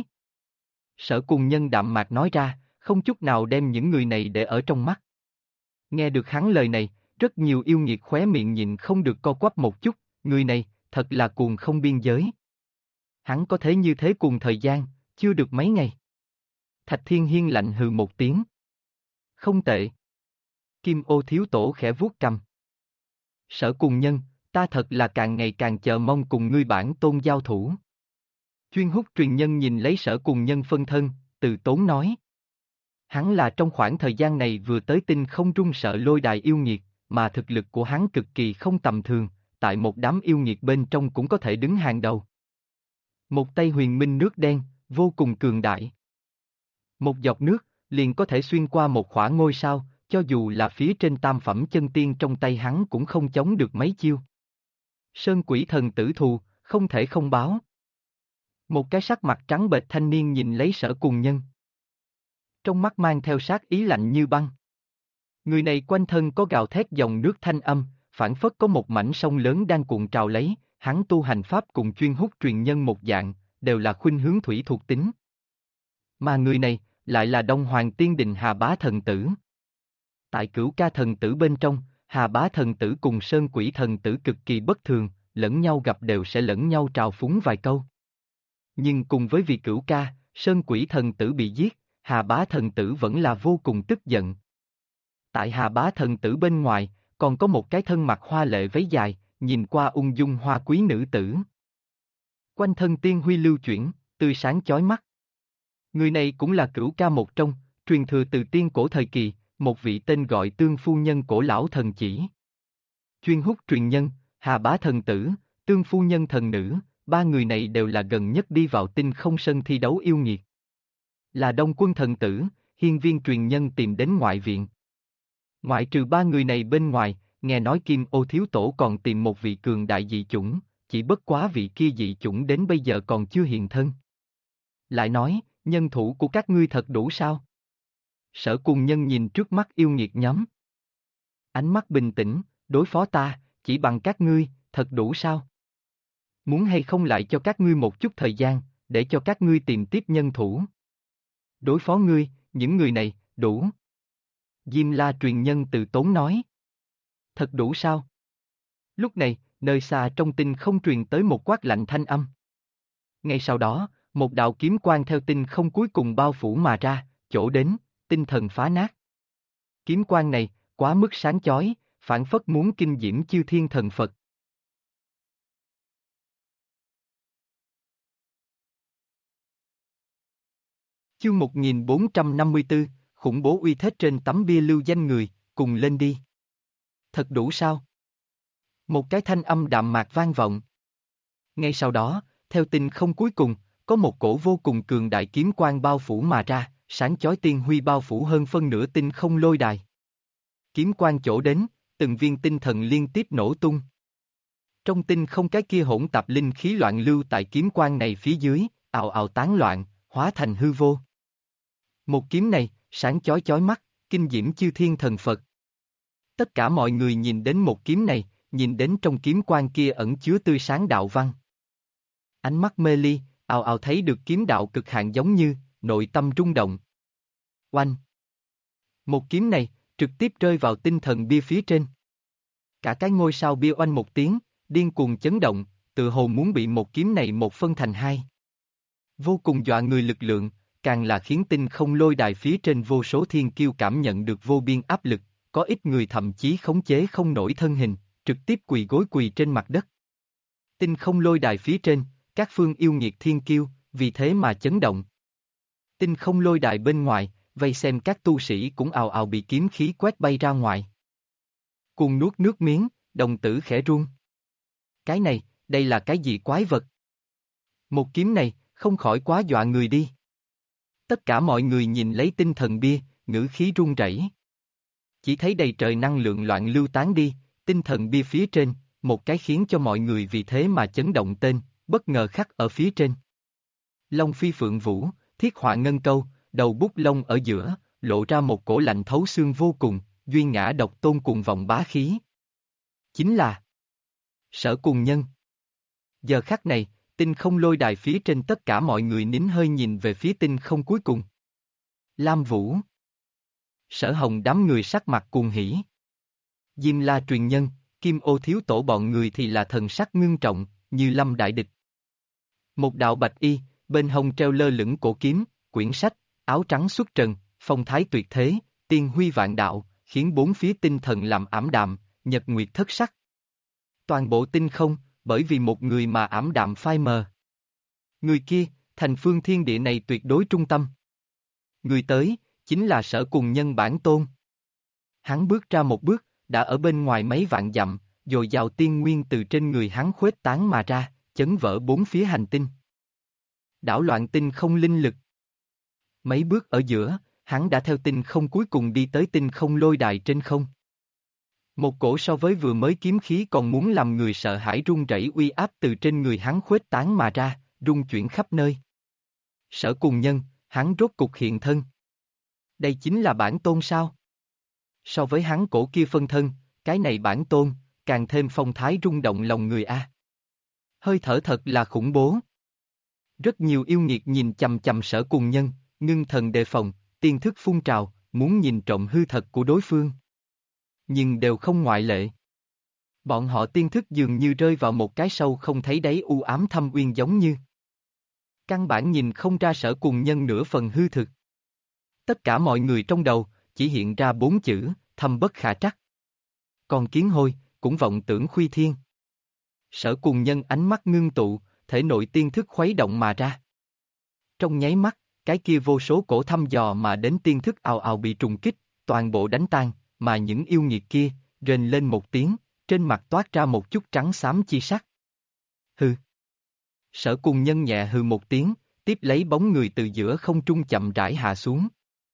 Sở Cùng Nhân đạm mạc nói ra, không chút nào đem những người này để ở trong mắt. Nghe được hắn lời này, rất nhiều yêu nghiệt khóe miệng nhịn không được co quắp một chút, người này, thật là cuồng không biên giới. Hắn có thể như thế cùng thời gian, chưa được mấy ngày. Thạch Thiên Hiên lạnh hừ một tiếng. Không tệ. Kim Ô thiếu tổ khẽ vuốt cằm. Sở Cùng Nhân, ta thật là càng ngày càng chờ mong cùng ngươi bản tôn giao thủ. Chuyên hút truyền nhân nhìn lấy Sở Cùng Nhân phân thân, từ tốn nói. Hắn là trong khoảng thời gian này vừa tới tinh không run sợ lôi đài yêu nghiệt, mà thực lực của hắn cực kỳ không tầm thường, tại một đám yêu nghiệt bên trong cũng có thể đứng hàng đầu. Một tay huyền minh nước đen, vô cùng cường đại. Một giọt nước, liền có thể xuyên qua một khỏa ngôi sao, cho dù là phía trên tam phẩm chân tiên trong tay hắn cũng không chống được mấy chiêu. Sơn quỷ thần tử thù, không thể không báo. Một cái sắc mặt trắng bệch thanh niên nhìn lấy Sở Cùng Nhân. Trong mắt mang theo sát ý lạnh như băng. Người này quanh thân có gào thét dòng nước thanh âm, phảng phất có một mảnh sông lớn đang cuộn trào lấy, hắn tu hành pháp cùng chuyên hút truyền nhân một dạng, đều là khuynh hướng thủy thuộc tính. Mà người này, lại là Đông Hoàng Tiên Đình Hà Bá Thần Tử. Tại Cửu Ca Thần Tử bên trong, Hà Bá Thần Tử cùng Sơn Quỷ Thần Tử cực kỳ bất thường, lẫn nhau gặp đều sẽ lẫn nhau trào phúng vài câu. Nhưng cùng với việc Cửu Ca, Sơn Quỷ Thần Tử bị giết, Hà Bá Thần Tử vẫn là vô cùng tức giận. Tại Hà Bá Thần Tử bên ngoài, còn có một cái thân mặc hoa lệ váy dài, nhìn qua ung dung hoa quý nữ tử. Quanh thân tiên huy lưu chuyển, tươi sáng chói mắt. Người này cũng là Cửu Ca một trong, truyền thừa từ tiên cổ thời kỳ, một vị tên gọi Tương Phu Nhân cổ lão thần chỉ. Chuyên hút truyền nhân, Hà Bá Thần Tử, Tương Phu Nhân thần nữ, ba người này đều là gần nhất đi vào tinh không sân thi đấu yêu nghiệt. Là Đông Quân Thần Tử, hiên viên truyền nhân tìm đến ngoại viện. Ngoại trừ ba người này bên ngoài, nghe nói Kim Ô Thiếu Tổ còn tìm một vị cường đại dị chủng, chỉ bất quá vị kia dị chủng đến bây giờ còn chưa hiện thân. Lại nói, nhân thủ của các ngươi thật đủ sao? Sở Cùng Nhân nhìn trước mắt yêu nghiệt nhóm. Ánh mắt bình tĩnh, đối phó ta, chỉ bằng các ngươi, thật đủ sao? Muốn hay không lại cho các ngươi một chút thời gian, để cho các ngươi tìm tiếp nhân thủ. Đối phó ngươi, những người này, đủ. Diêm La truyền nhân từ tốn nói. Thật đủ sao? Lúc này, nơi xa trong tinh không truyền tới một quát lạnh thanh âm. Ngay sau đó, một đạo kiếm quang theo tinh không cuối cùng bao phủ mà ra, chỗ đến, tinh thần phá nát. Kiếm quang này, quá mức sáng chói, phảng phất muốn kinh diễm chư thiên thần Phật. Chương 1454, khủng bố uy thế trên tấm bia lưu danh người, cùng lên đi. Thật đủ sao? Một cái thanh âm đạm mạc vang vọng. Ngay sau đó, theo tinh không cuối cùng, có một cổ vô cùng cường đại kiếm quang bao phủ mà ra, sáng chói tiên huy bao phủ hơn phân nửa tinh không lôi đài. Kiếm quang chỗ đến, từng viên tinh thần liên tiếp nổ tung. Trong tinh không cái kia hỗn tạp linh khí loạn lưu tại kiếm quang này phía dưới, ào ào tán loạn, hóa thành hư vô. Một kiếm này, sáng chói chói mắt, kinh diễm chư thiên thần Phật. Tất cả mọi người nhìn đến một kiếm này, nhìn đến trong kiếm quang kia ẩn chứa tươi sáng đạo văn. Ánh mắt mê ly, ào ào thấy được kiếm đạo cực hạn giống như, nội tâm rung động. Oanh! Một kiếm này, trực tiếp rơi vào tinh thần bia phía trên. Cả cái ngôi sao bia oanh một tiếng, điên cuồng chấn động, tự hồ muốn bị một kiếm này một phân thành hai. Vô cùng dọa người lực lượng, càng là khiến tinh không lôi đài phía trên vô số thiên kiêu cảm nhận được vô biên áp lực, có ít người thậm chí khống chế không nổi thân hình, trực tiếp quỳ gối quỳ trên mặt đất. Tinh không lôi đài phía trên, các phương yêu nghiệt thiên kiêu, vì thế mà chấn động. Tinh không lôi đài bên ngoài, vây xem các tu sĩ cũng ào ào bị kiếm khí quét bay ra ngoài. Cuồng nuốt nước miếng, đồng tử khẽ run. Cái này, đây là cái gì quái vật? Một kiếm này, không khỏi quá dọa người đi. Tất cả mọi người nhìn lấy tinh thần bia, ngữ khí run rẩy. Chỉ thấy đầy trời năng lượng loạn lưu tán đi, tinh thần bia phía trên, một cái khiến cho mọi người vì thế mà chấn động tên, bất ngờ khắc ở phía trên. Long phi phượng vũ, thiết họa ngân câu, đầu bút lông ở giữa, lộ ra một cổ lạnh thấu xương vô cùng, duy ngã độc tôn cùng vọng bá khí. Chính là Sở Cùng Nhân. Giờ khắc này, tinh không lôi đài phía trên tất cả mọi người nín hơi nhìn về phía tinh không cuối cùng. Lam Vũ. Sở Hồng đám người sắc mặt cuồng hỉ. Diêm La truyền nhân, Kim Ô Thiếu Tổ bọn người thì là thần sắc ngưng trọng, như lâm đại địch. Một đạo bạch y, bên hông treo lơ lửng cổ kiếm, quyển sách, áo trắng xuất trần, phong thái tuyệt thế, tiên huy vạn đạo, khiến bốn phía tinh thần làm ảm đạm, nhật nguyệt thất sắc. Toàn bộ tinh không, bởi vì một người mà ảm đạm phai mờ. Người kia, thành phương thiên địa này tuyệt đối trung tâm. Người tới, chính là Sở Cùng Nhân bản tôn. Hắn bước ra một bước, đã ở bên ngoài mấy vạn dặm, dồi dào tiên nguyên từ trên người hắn khuếch tán mà ra, chấn vỡ bốn phía hành tinh. Đảo loạn tinh không linh lực. Mấy bước ở giữa, hắn đã theo tinh không cuối cùng đi tới tinh không lôi đài trên không. Một cổ so với vừa mới kiếm khí còn muốn làm người sợ hãi run rẩy uy áp từ trên người hắn khuếch tán mà ra, rung chuyển khắp nơi. Sở Cùng Nhân, hắn rốt cục hiện thân. Đây chính là bản tôn sao? So với hắn cổ kia phân thân, cái này bản tôn, càng thêm phong thái rung động lòng người a. Hơi thở thật là khủng bố. Rất nhiều yêu nghiệt nhìn chằm chằm Sở Cùng Nhân, ngưng thần đề phòng, tiên thức phun trào, muốn nhìn trộm hư thật của đối phương. Nhưng đều không ngoại lệ. Bọn họ tiên thức dường như rơi vào một cái sâu không thấy đáy u ám thâm uyên giống như. Căn bản nhìn không ra Sở Cùng Nhân nửa phần hư thực. Tất cả mọi người trong đầu, chỉ hiện ra 4 chữ, thâm bất khả trắc. Còn kiến hôi, cũng vọng tưởng khuy thiên. Sở Cùng Nhân ánh mắt ngưng tụ, thể nội tiên thức khuấy động mà ra. Trong nháy mắt, cái kia vô số cổ thăm dò mà đến tiên thức ào ào bị trùng kích, toàn bộ đánh tan, mà những yêu nghiệt kia, rên lên một tiếng, trên mặt toát ra một chút trắng xám chi sắc. Hừ. Sở Cùng Nhân nhẹ hừ một tiếng, tiếp lấy bóng người từ giữa không trung chậm rãi hạ xuống.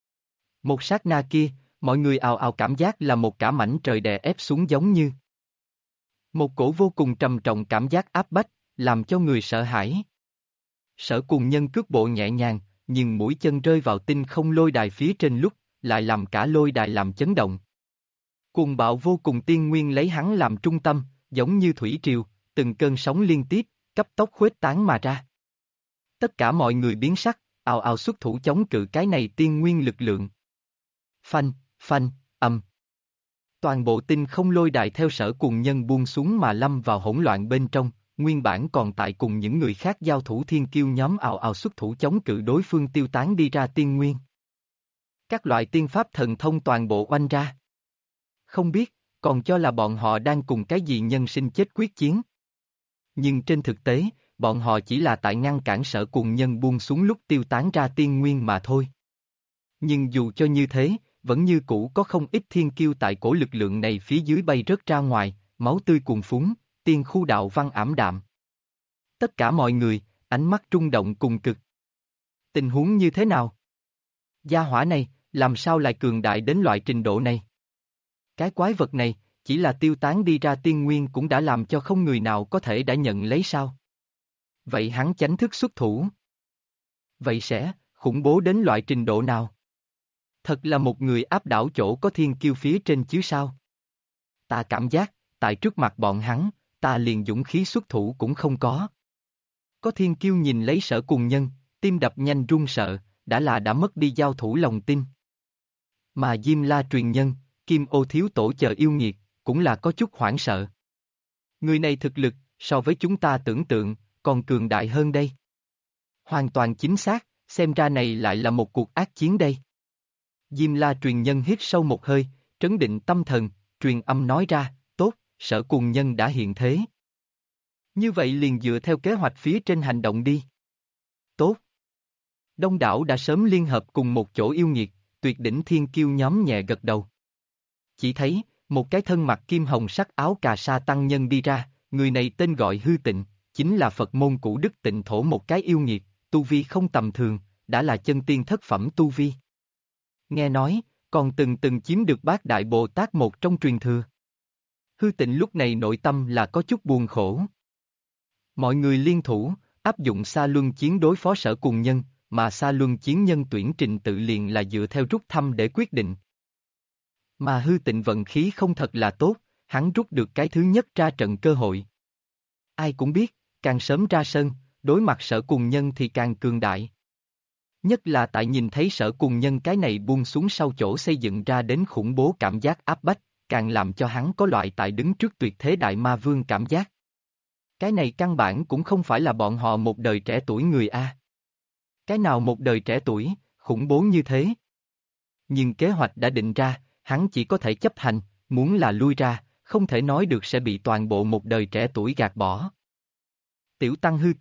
Một sát na kia, mọi người ào ào cảm giác là một cả mảnh trời đè ép xuống giống như. Một cổ vô cùng trầm trọng cảm giác áp bách, làm cho người sợ hãi. Sở Cùng Nhân cước bộ nhẹ nhàng, nhưng mũi chân rơi vào tinh không lôi đài phía trên lúc, lại làm cả lôi đài làm chấn động. Cuồng bạo vô cùng tiên nguyên lấy hắn làm trung tâm, giống như thủy triều, từng cơn sóng liên tiếp, cấp tốc khuếch tán mà ra. Tất cả mọi người biến sắc, ào ào xuất thủ chống cự cái này tiên nguyên lực lượng. Phanh, phanh, ầm. Toàn bộ tinh không lôi đài theo Sở Cùng Nhân buông xuống mà lâm vào hỗn loạn bên trong, nguyên bản còn tại cùng những người khác giao thủ thiên kiêu nhóm ào ào xuất thủ chống cự đối phương tiêu tán đi ra tiên nguyên. Các loại tiên pháp thần thông toàn bộ oanh ra. Không biết, còn cho là bọn họ đang cùng cái gì nhân sinh chết quyết chiến. Nhưng trên thực tế, bọn họ chỉ là tại ngăn cản Sở Cùng Nhân buông xuống lúc tiêu tán ra tiên nguyên mà thôi. Nhưng dù cho như thế, vẫn như cũ có không ít thiên kiêu tại cổ lực lượng này phía dưới bay rớt ra ngoài, máu tươi cuồn phúng, tiên khu đạo văn ảm đạm. Tất cả mọi người, ánh mắt rung động cùng cực. Tình huống như thế nào? Gia hỏa này, làm sao lại cường đại đến loại trình độ này? Cái quái vật này, chỉ là tiêu tán đi ra tiên nguyên cũng đã làm cho không người nào có thể đã nhận lấy sao? Vậy hắn chánh thức xuất thủ. Vậy sẽ, khủng bố đến loại trình độ nào? Thật là một người áp đảo chỗ có thiên kiêu phía trên chứ sao? Ta cảm giác, tại trước mặt bọn hắn, ta liền dũng khí xuất thủ cũng không có. Có thiên kiêu nhìn lấy Sở Cùng Nhân, tim đập nhanh run sợ, đã mất đi giao thủ lòng tin. Mà Diêm La truyền nhân, Kim Ô thiếu tổ chờ yêu nghiệt, cũng là có chút hoảng sợ. Người này thực lực, so với chúng ta tưởng tượng, còn cường đại hơn đây. Hoàn toàn chính xác, xem ra này lại là một cuộc ác chiến đây. Diêm La truyền nhân hít sâu một hơi, trấn định tâm thần, truyền âm nói ra, tốt, Sở Cùng Nhân đã hiện thế. Như vậy liền dựa theo kế hoạch phía trên hành động đi. Tốt. Đông đảo đã sớm liên hợp cùng một chỗ yêu nghiệt, tuyệt đỉnh thiên kiêu nhóm nhẹ gật đầu. Chỉ thấy, một cái thân mặc kim hồng sắc áo cà sa tăng nhân đi ra, người này tên gọi Hư Tịnh, chính là Phật môn Cũ Đức Tịnh Thổ một cái yêu nghiệt, tu vi không tầm thường, đã là chân tiên thất phẩm tu vi. Nghe nói, còn từng chiếm được Bát Đại Bồ Tát một trong truyền thừa. Hư Tịnh lúc này nội tâm là có chút buồn khổ. Mọi người liên thủ, áp dụng Sa Luân chiến đối phó Sở Cùng Nhân, mà Sa Luân chiến nhân tuyển trình tự liền là dựa theo rút thăm để quyết định. Mà Hư Tịnh vận khí không thật là tốt, hắn rút được cái thứ nhất ra trận cơ hội. Ai cũng biết, càng sớm ra sân, đối mặt Sở Cùng Nhân thì càng cường đại. Nhất là tại nhìn thấy Sở Cùng Nhân cái này buông xuống sau chỗ xây dựng ra đến khủng bố cảm giác áp bách, càng làm cho hắn có loại tại đứng trước tuyệt thế đại ma vương cảm giác. Cái này căn bản cũng không phải là bọn họ một đời trẻ tuổi người A. Cái nào một đời trẻ tuổi, khủng bố như thế. Nhưng kế hoạch đã định ra, hắn chỉ có thể chấp hành, muốn là lui ra, không thể nói được sẽ bị toàn bộ một đời trẻ tuổi gạt bỏ. Tiểu tăng Hư Tịnh,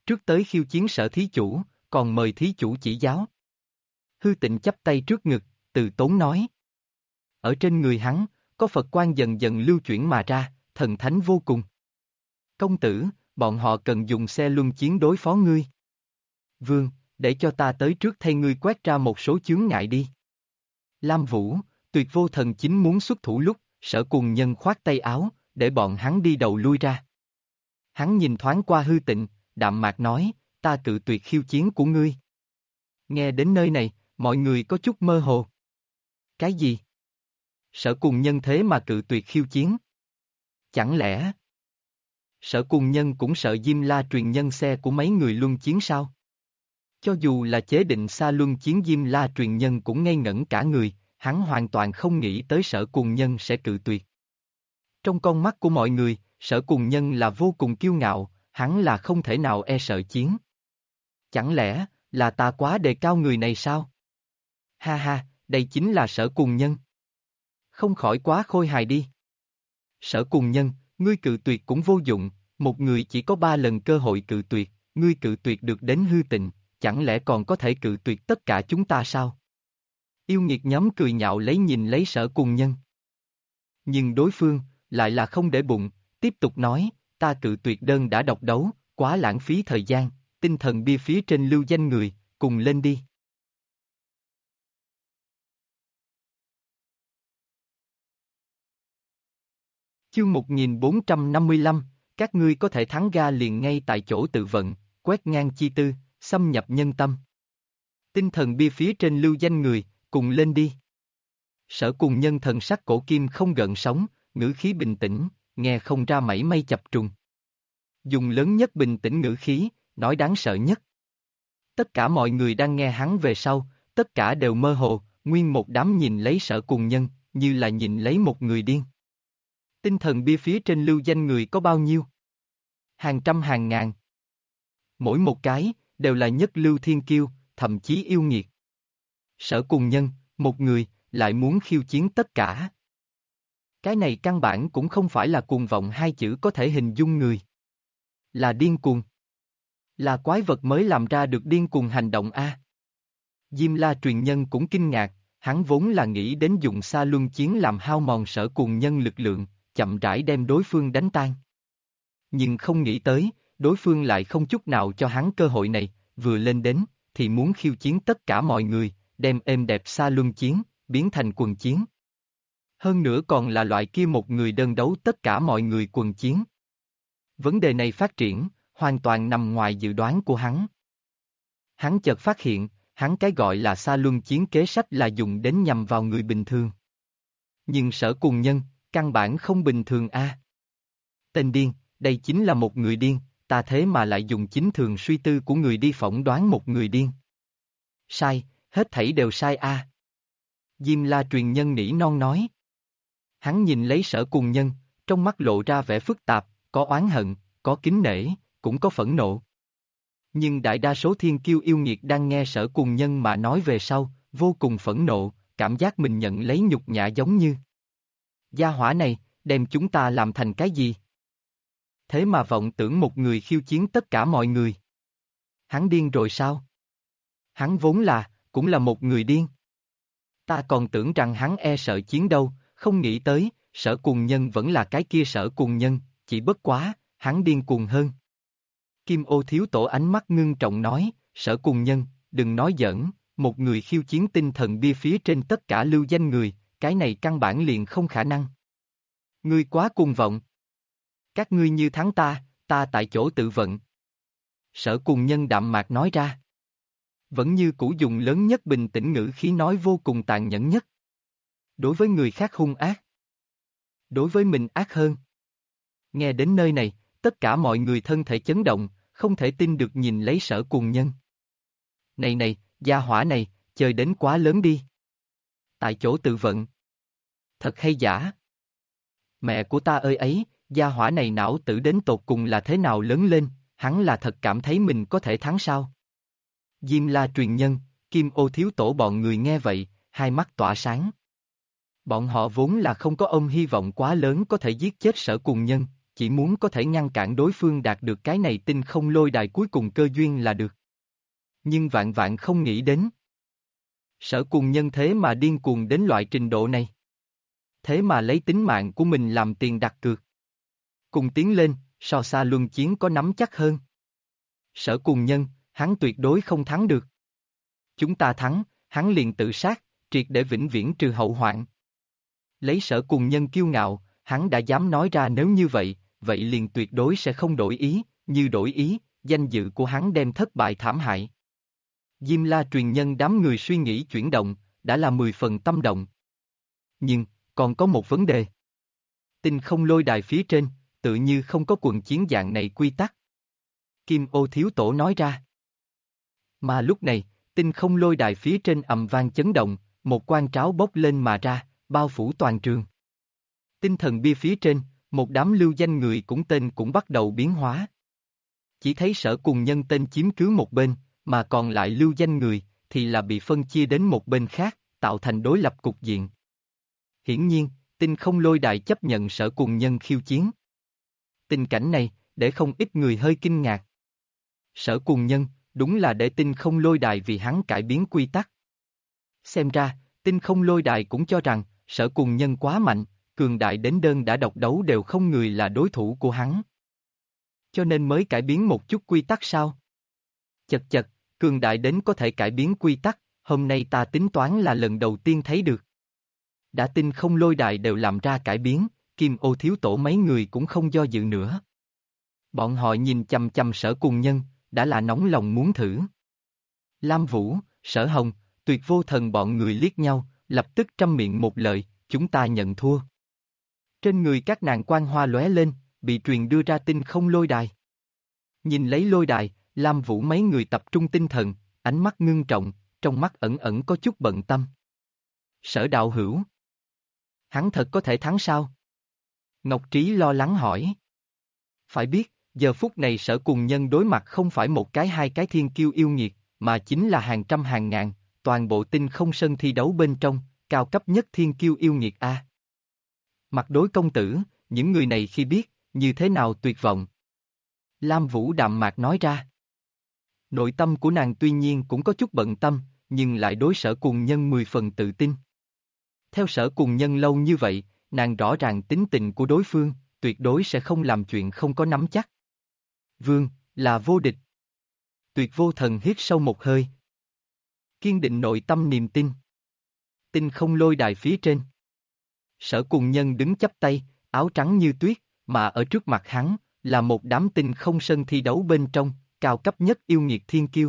trước tới khiêu chiến Sở thí chủ, còn mời thí chủ chỉ giáo. Hư Tịnh chắp tay trước ngực, từ tốn nói. Ở trên người hắn, có Phật quang dần dần lưu chuyển mà ra, thần thánh vô cùng. Công tử, bọn họ cần dùng xe luân chiến đối phó ngươi. Vương, để cho ta tới trước thay ngươi quét ra một số chướng ngại đi. Lam Vũ, Tuyệt Vô Thần chính muốn xuất thủ lúc, Sở Cùng Nhân khoát tay áo, để bọn hắn đi đầu lui ra. Hắn nhìn thoáng qua Hư Tịnh, đạm mạc nói, ta cự tuyệt khiêu chiến của ngươi. Nghe đến nơi này, mọi người có chút mơ hồ. Cái gì? Sở Cùng Nhân thế mà cự tuyệt khiêu chiến? Chẳng lẽ Sở Cùng Nhân cũng sợ Diêm La truyền nhân xe của mấy người luân chiến sao? Cho dù là chế định xa luân chiến Diêm La truyền nhân cũng ngây ngẩn cả người, hắn hoàn toàn không nghĩ tới Sở Cùng Nhân sẽ cự tuyệt. Trong con mắt của mọi người, Sở Cùng Nhân là vô cùng kiêu ngạo, hắn là không thể nào e sợ chiến. Chẳng lẽ là ta quá đề cao người này sao? Ha ha, đây chính là Sở Cùng Nhân. Không khỏi quá khôi hài đi. Sở Cùng Nhân, ngươi cự tuyệt cũng vô dụng, một người chỉ có 3 lần cơ hội cự tuyệt, ngươi cự tuyệt được đến Hư Tịnh, chẳng lẽ còn có thể cự tuyệt tất cả chúng ta sao? Yêu nghiệt nhóm cười nhạo lấy nhìn lấy Sở Cùng Nhân. Nhưng đối phương, lại là không để bụng, tiếp tục nói, ta cự tuyệt đơn đã độc đấu, quá lãng phí thời gian, tinh thần bia phía trên lưu danh người, cùng lên đi. Chương 1455, các ngươi có thể thắng ga liền ngay tại chỗ tự vận, quét ngang chi tư, xâm nhập nhân tâm. Tinh thần bia phía trên lưu danh người, cùng lên đi. Sở Cùng Nhân thần sắc cổ kim không gợn sóng, ngữ khí bình tĩnh, nghe không ra mảy may chập trùng. Dùng lớn nhất bình tĩnh ngữ khí, nói đáng sợ nhất. Tất cả mọi người đang nghe hắn về sau, tất cả đều mơ hồ, nguyên một đám nhìn lấy Sở Cùng Nhân, như là nhìn lấy một người điên. Tinh thần bia phía trên lưu danh người có bao nhiêu? Hàng trăm hàng ngàn. Mỗi một cái, đều là nhất lưu thiên kiêu, thậm chí yêu nghiệt. Sở Cùng Nhân, một người, lại muốn khiêu chiến tất cả. Cái này căn bản cũng không phải là cuồng vọng hai chữ có thể hình dung người. Là điên cuồng. Là quái vật mới làm ra được điên cuồng hành động a. Diêm La truyền nhân cũng kinh ngạc, hắn vốn là nghĩ đến dùng xa luân chiến làm hao mòn Sở Cùng Nhân lực lượng, chậm rãi đem đối phương đánh tan. Nhưng không nghĩ tới, đối phương lại không chút nào cho hắn cơ hội này, vừa lên đến, thì muốn khiêu chiến tất cả mọi người, đem êm đẹp xa luân chiến, biến thành quần chiến. Hơn nữa còn là loại kia một người đơn đấu tất cả mọi người quần chiến. Vấn đề này phát triển, hoàn toàn nằm ngoài dự đoán của hắn. Hắn chợt phát hiện, hắn cái gọi là xa luân chiến kế sách là dùng đến nhằm vào người bình thường. Nhưng Sở Cùng Nhân, căn bản không bình thường a. Tên điên, đây chính là một người điên, ta thế mà lại dùng chính thường suy tư của người đi phỏng đoán một người điên. Sai, hết thảy đều sai a. Diêm La truyền nhân nỉ non nói. Hắn nhìn lấy Sở Cùng Nhân, trong mắt lộ ra vẻ phức tạp, có oán hận, có kính nể, cũng có phẫn nộ. Nhưng đại đa số thiên kiêu yêu nghiệt đang nghe Sở Cùng Nhân mà nói về sau, vô cùng phẫn nộ, cảm giác mình nhận lấy nhục nhã giống như. Gia hỏa này, đem chúng ta làm thành cái gì? Thế mà vọng tưởng một người khiêu chiến tất cả mọi người. Hắn điên rồi sao? Hắn vốn là, cũng là một người điên. Ta còn tưởng rằng hắn e sợ chiến đâu, không nghĩ tới, Sở Cùng Nhân vẫn là cái kia Sở Cùng Nhân, chỉ bất quá, hắn điên cuồng hơn. Kim Ô thiếu tổ ánh mắt ngưng trọng nói, Sở Cùng Nhân, đừng nói giỡn, một người khiêu chiến tinh thần bia phía trên tất cả lưu danh người, cái này căn bản liền không khả năng. Ngươi quá cuồng vọng. Các ngươi như thắng ta, ta tại chỗ tự vận. Sở Cùng Nhân đạm mạc nói ra. Vẫn như cũ dùng lớn nhất bình tĩnh ngữ khí nói vô cùng tàn nhẫn nhất. Đối với người khác hung ác. Đối với mình ác hơn. Nghe đến nơi này, tất cả mọi người thân thể chấn động, không thể tin được nhìn lấy Sở Cùng Nhân. Này, gia hỏa này, chơi đến quá lớn đi. Tại chỗ tự vận. Thật hay giả? Mẹ của ta ơi ấy, gia hỏa này não tử đến tột cùng là thế nào lớn lên, hắn là thật cảm thấy mình có thể thắng sao? Diêm La truyền nhân, Kim Ô thiếu tổ bọn người nghe vậy, hai mắt tỏa sáng. Bọn họ vốn là không có hy vọng quá lớn có thể giết chết Sở Cùng Nhân, chỉ muốn có thể ngăn cản đối phương đạt được cái này tinh không lôi đài cuối cùng cơ duyên là được. Nhưng vạn vạn không nghĩ đến. Sở Cùng Nhân thế mà điên cuồng đến loại trình độ này. Thế mà lấy tính mạng của mình làm tiền đặt cược. Cùng tiến lên, so xa luân chiến có nắm chắc hơn. Sở Cùng Nhân, hắn tuyệt đối không thắng được. Chúng ta thắng, hắn liền tự sát, triệt để vĩnh viễn trừ hậu hoạn. Lấy Sở Cùng Nhân kiêu ngạo, hắn đã dám nói ra nếu như vậy, vậy liền tuyệt đối sẽ không đổi ý, như đổi ý, danh dự của hắn đem thất bại thảm hại. Diêm La truyền nhân đám người suy nghĩ chuyển động, đã là 10 phần tâm động. Nhưng, còn có một vấn đề. Tinh không lôi đài phía trên, tự như không có quần chiến dạng này quy tắc. Kim Ô Thiếu Tổ nói ra. Mà lúc này, tinh không lôi đài phía trên ầm vang chấn động, một quan tráo bốc lên mà ra, bao phủ toàn trường. Tinh thần bia phía trên, một đám lưu danh người cũng tên cũng bắt đầu biến hóa. Chỉ thấy Sở Cùng Nhân tên chiếm cứ một bên, mà còn lại lưu danh người, thì là bị phân chia đến một bên khác, tạo thành đối lập cục diện. Hiển nhiên, tinh không lôi đài chấp nhận Sở Cùng Nhân khiêu chiến. Tình cảnh này, để không ít người hơi kinh ngạc. Sở Cùng Nhân, đúng là để tinh không lôi đài vì hắn cải biến quy tắc. Xem ra, tinh không lôi đài cũng cho rằng, Sở Cùng Nhân quá mạnh, cường đại đến đơn đã độc đấu đều không người là đối thủ của hắn. Cho nên mới cải biến một chút quy tắc sao? Chật chật, cường đại đến có thể cải biến quy tắc, hôm nay ta tính toán là lần đầu tiên thấy được. Đã tinh không lôi đài đều làm ra cải biến, Kim Ô Thiếu Tổ mấy người cũng không do dự nữa. Bọn họ nhìn chằm chằm Sở Cùng Nhân, đã là nóng lòng muốn thử. Lam Vũ, Sở Hồng, Tuyệt Vô Thần bọn người liếc nhau, lập tức trăm miệng một lời, chúng ta nhận thua. Trên người các nàng quang hoa lóe lên, bị truyền đưa ra tinh không lôi đài. Nhìn lấy lôi đài, Lam Vũ mấy người tập trung tinh thần, ánh mắt ngưng trọng, trong mắt ẩn ẩn có chút bận tâm. Sở đạo hữu. Hắn thật có thể thắng sao? Ngọc Trí lo lắng hỏi. Phải biết, giờ phút này Sở Cùng Nhân đối mặt không phải một cái hai cái thiên kiêu yêu nghiệt, mà chính là hàng trăm hàng ngàn, toàn bộ tinh không sân thi đấu bên trong, cao cấp nhất thiên kiêu yêu nghiệt A. Mặt đối công tử, những người này khi biết, như thế nào tuyệt vọng. Lam Vũ đạm mạc nói ra. Nội tâm của nàng tuy nhiên cũng có chút bận tâm, nhưng lại đối Sở Cùng Nhân 10 phần tự tin. Theo Sở Cùng Nhân lâu như vậy, nàng rõ ràng tính tình của đối phương, tuyệt đối sẽ không làm chuyện không có nắm chắc. Vương, là vô địch. Tuyệt Vô Thần hít sâu một hơi. Kiên định nội tâm niềm tin. Tinh không lôi đài phía trên. Sở Cùng Nhân đứng chắp tay, áo trắng như tuyết, mà ở trước mặt hắn, là một đám tinh không sân thi đấu bên trong, cao cấp nhất yêu nghiệt thiên kiêu.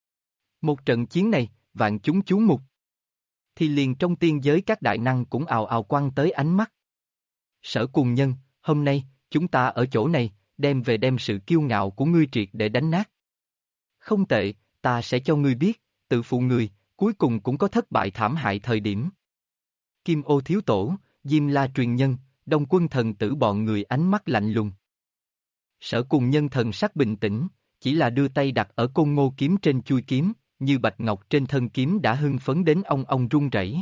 Một trận chiến này, vạn chúng chú mục. Thì liền trong tiên giới các đại năng cũng ào ào quăng tới ánh mắt. Sở Cùng Nhân, hôm nay, chúng ta ở chỗ này, đem sự kiêu ngạo của ngươi triệt để đánh nát. Không tệ, ta sẽ cho ngươi biết, tự phụ người, cuối cùng cũng có thất bại thảm hại thời điểm. Kim Ô Thiếu Tổ, Diêm La truyền nhân, Đông Quân thần tử bọn người ánh mắt lạnh lùng. Sở Cùng Nhân thần sắc bình tĩnh, chỉ là đưa tay đặt ở côn ngô kiếm trên chuôi kiếm, như bạch ngọc trên thân kiếm đã hưng phấn đến ong run rẩy.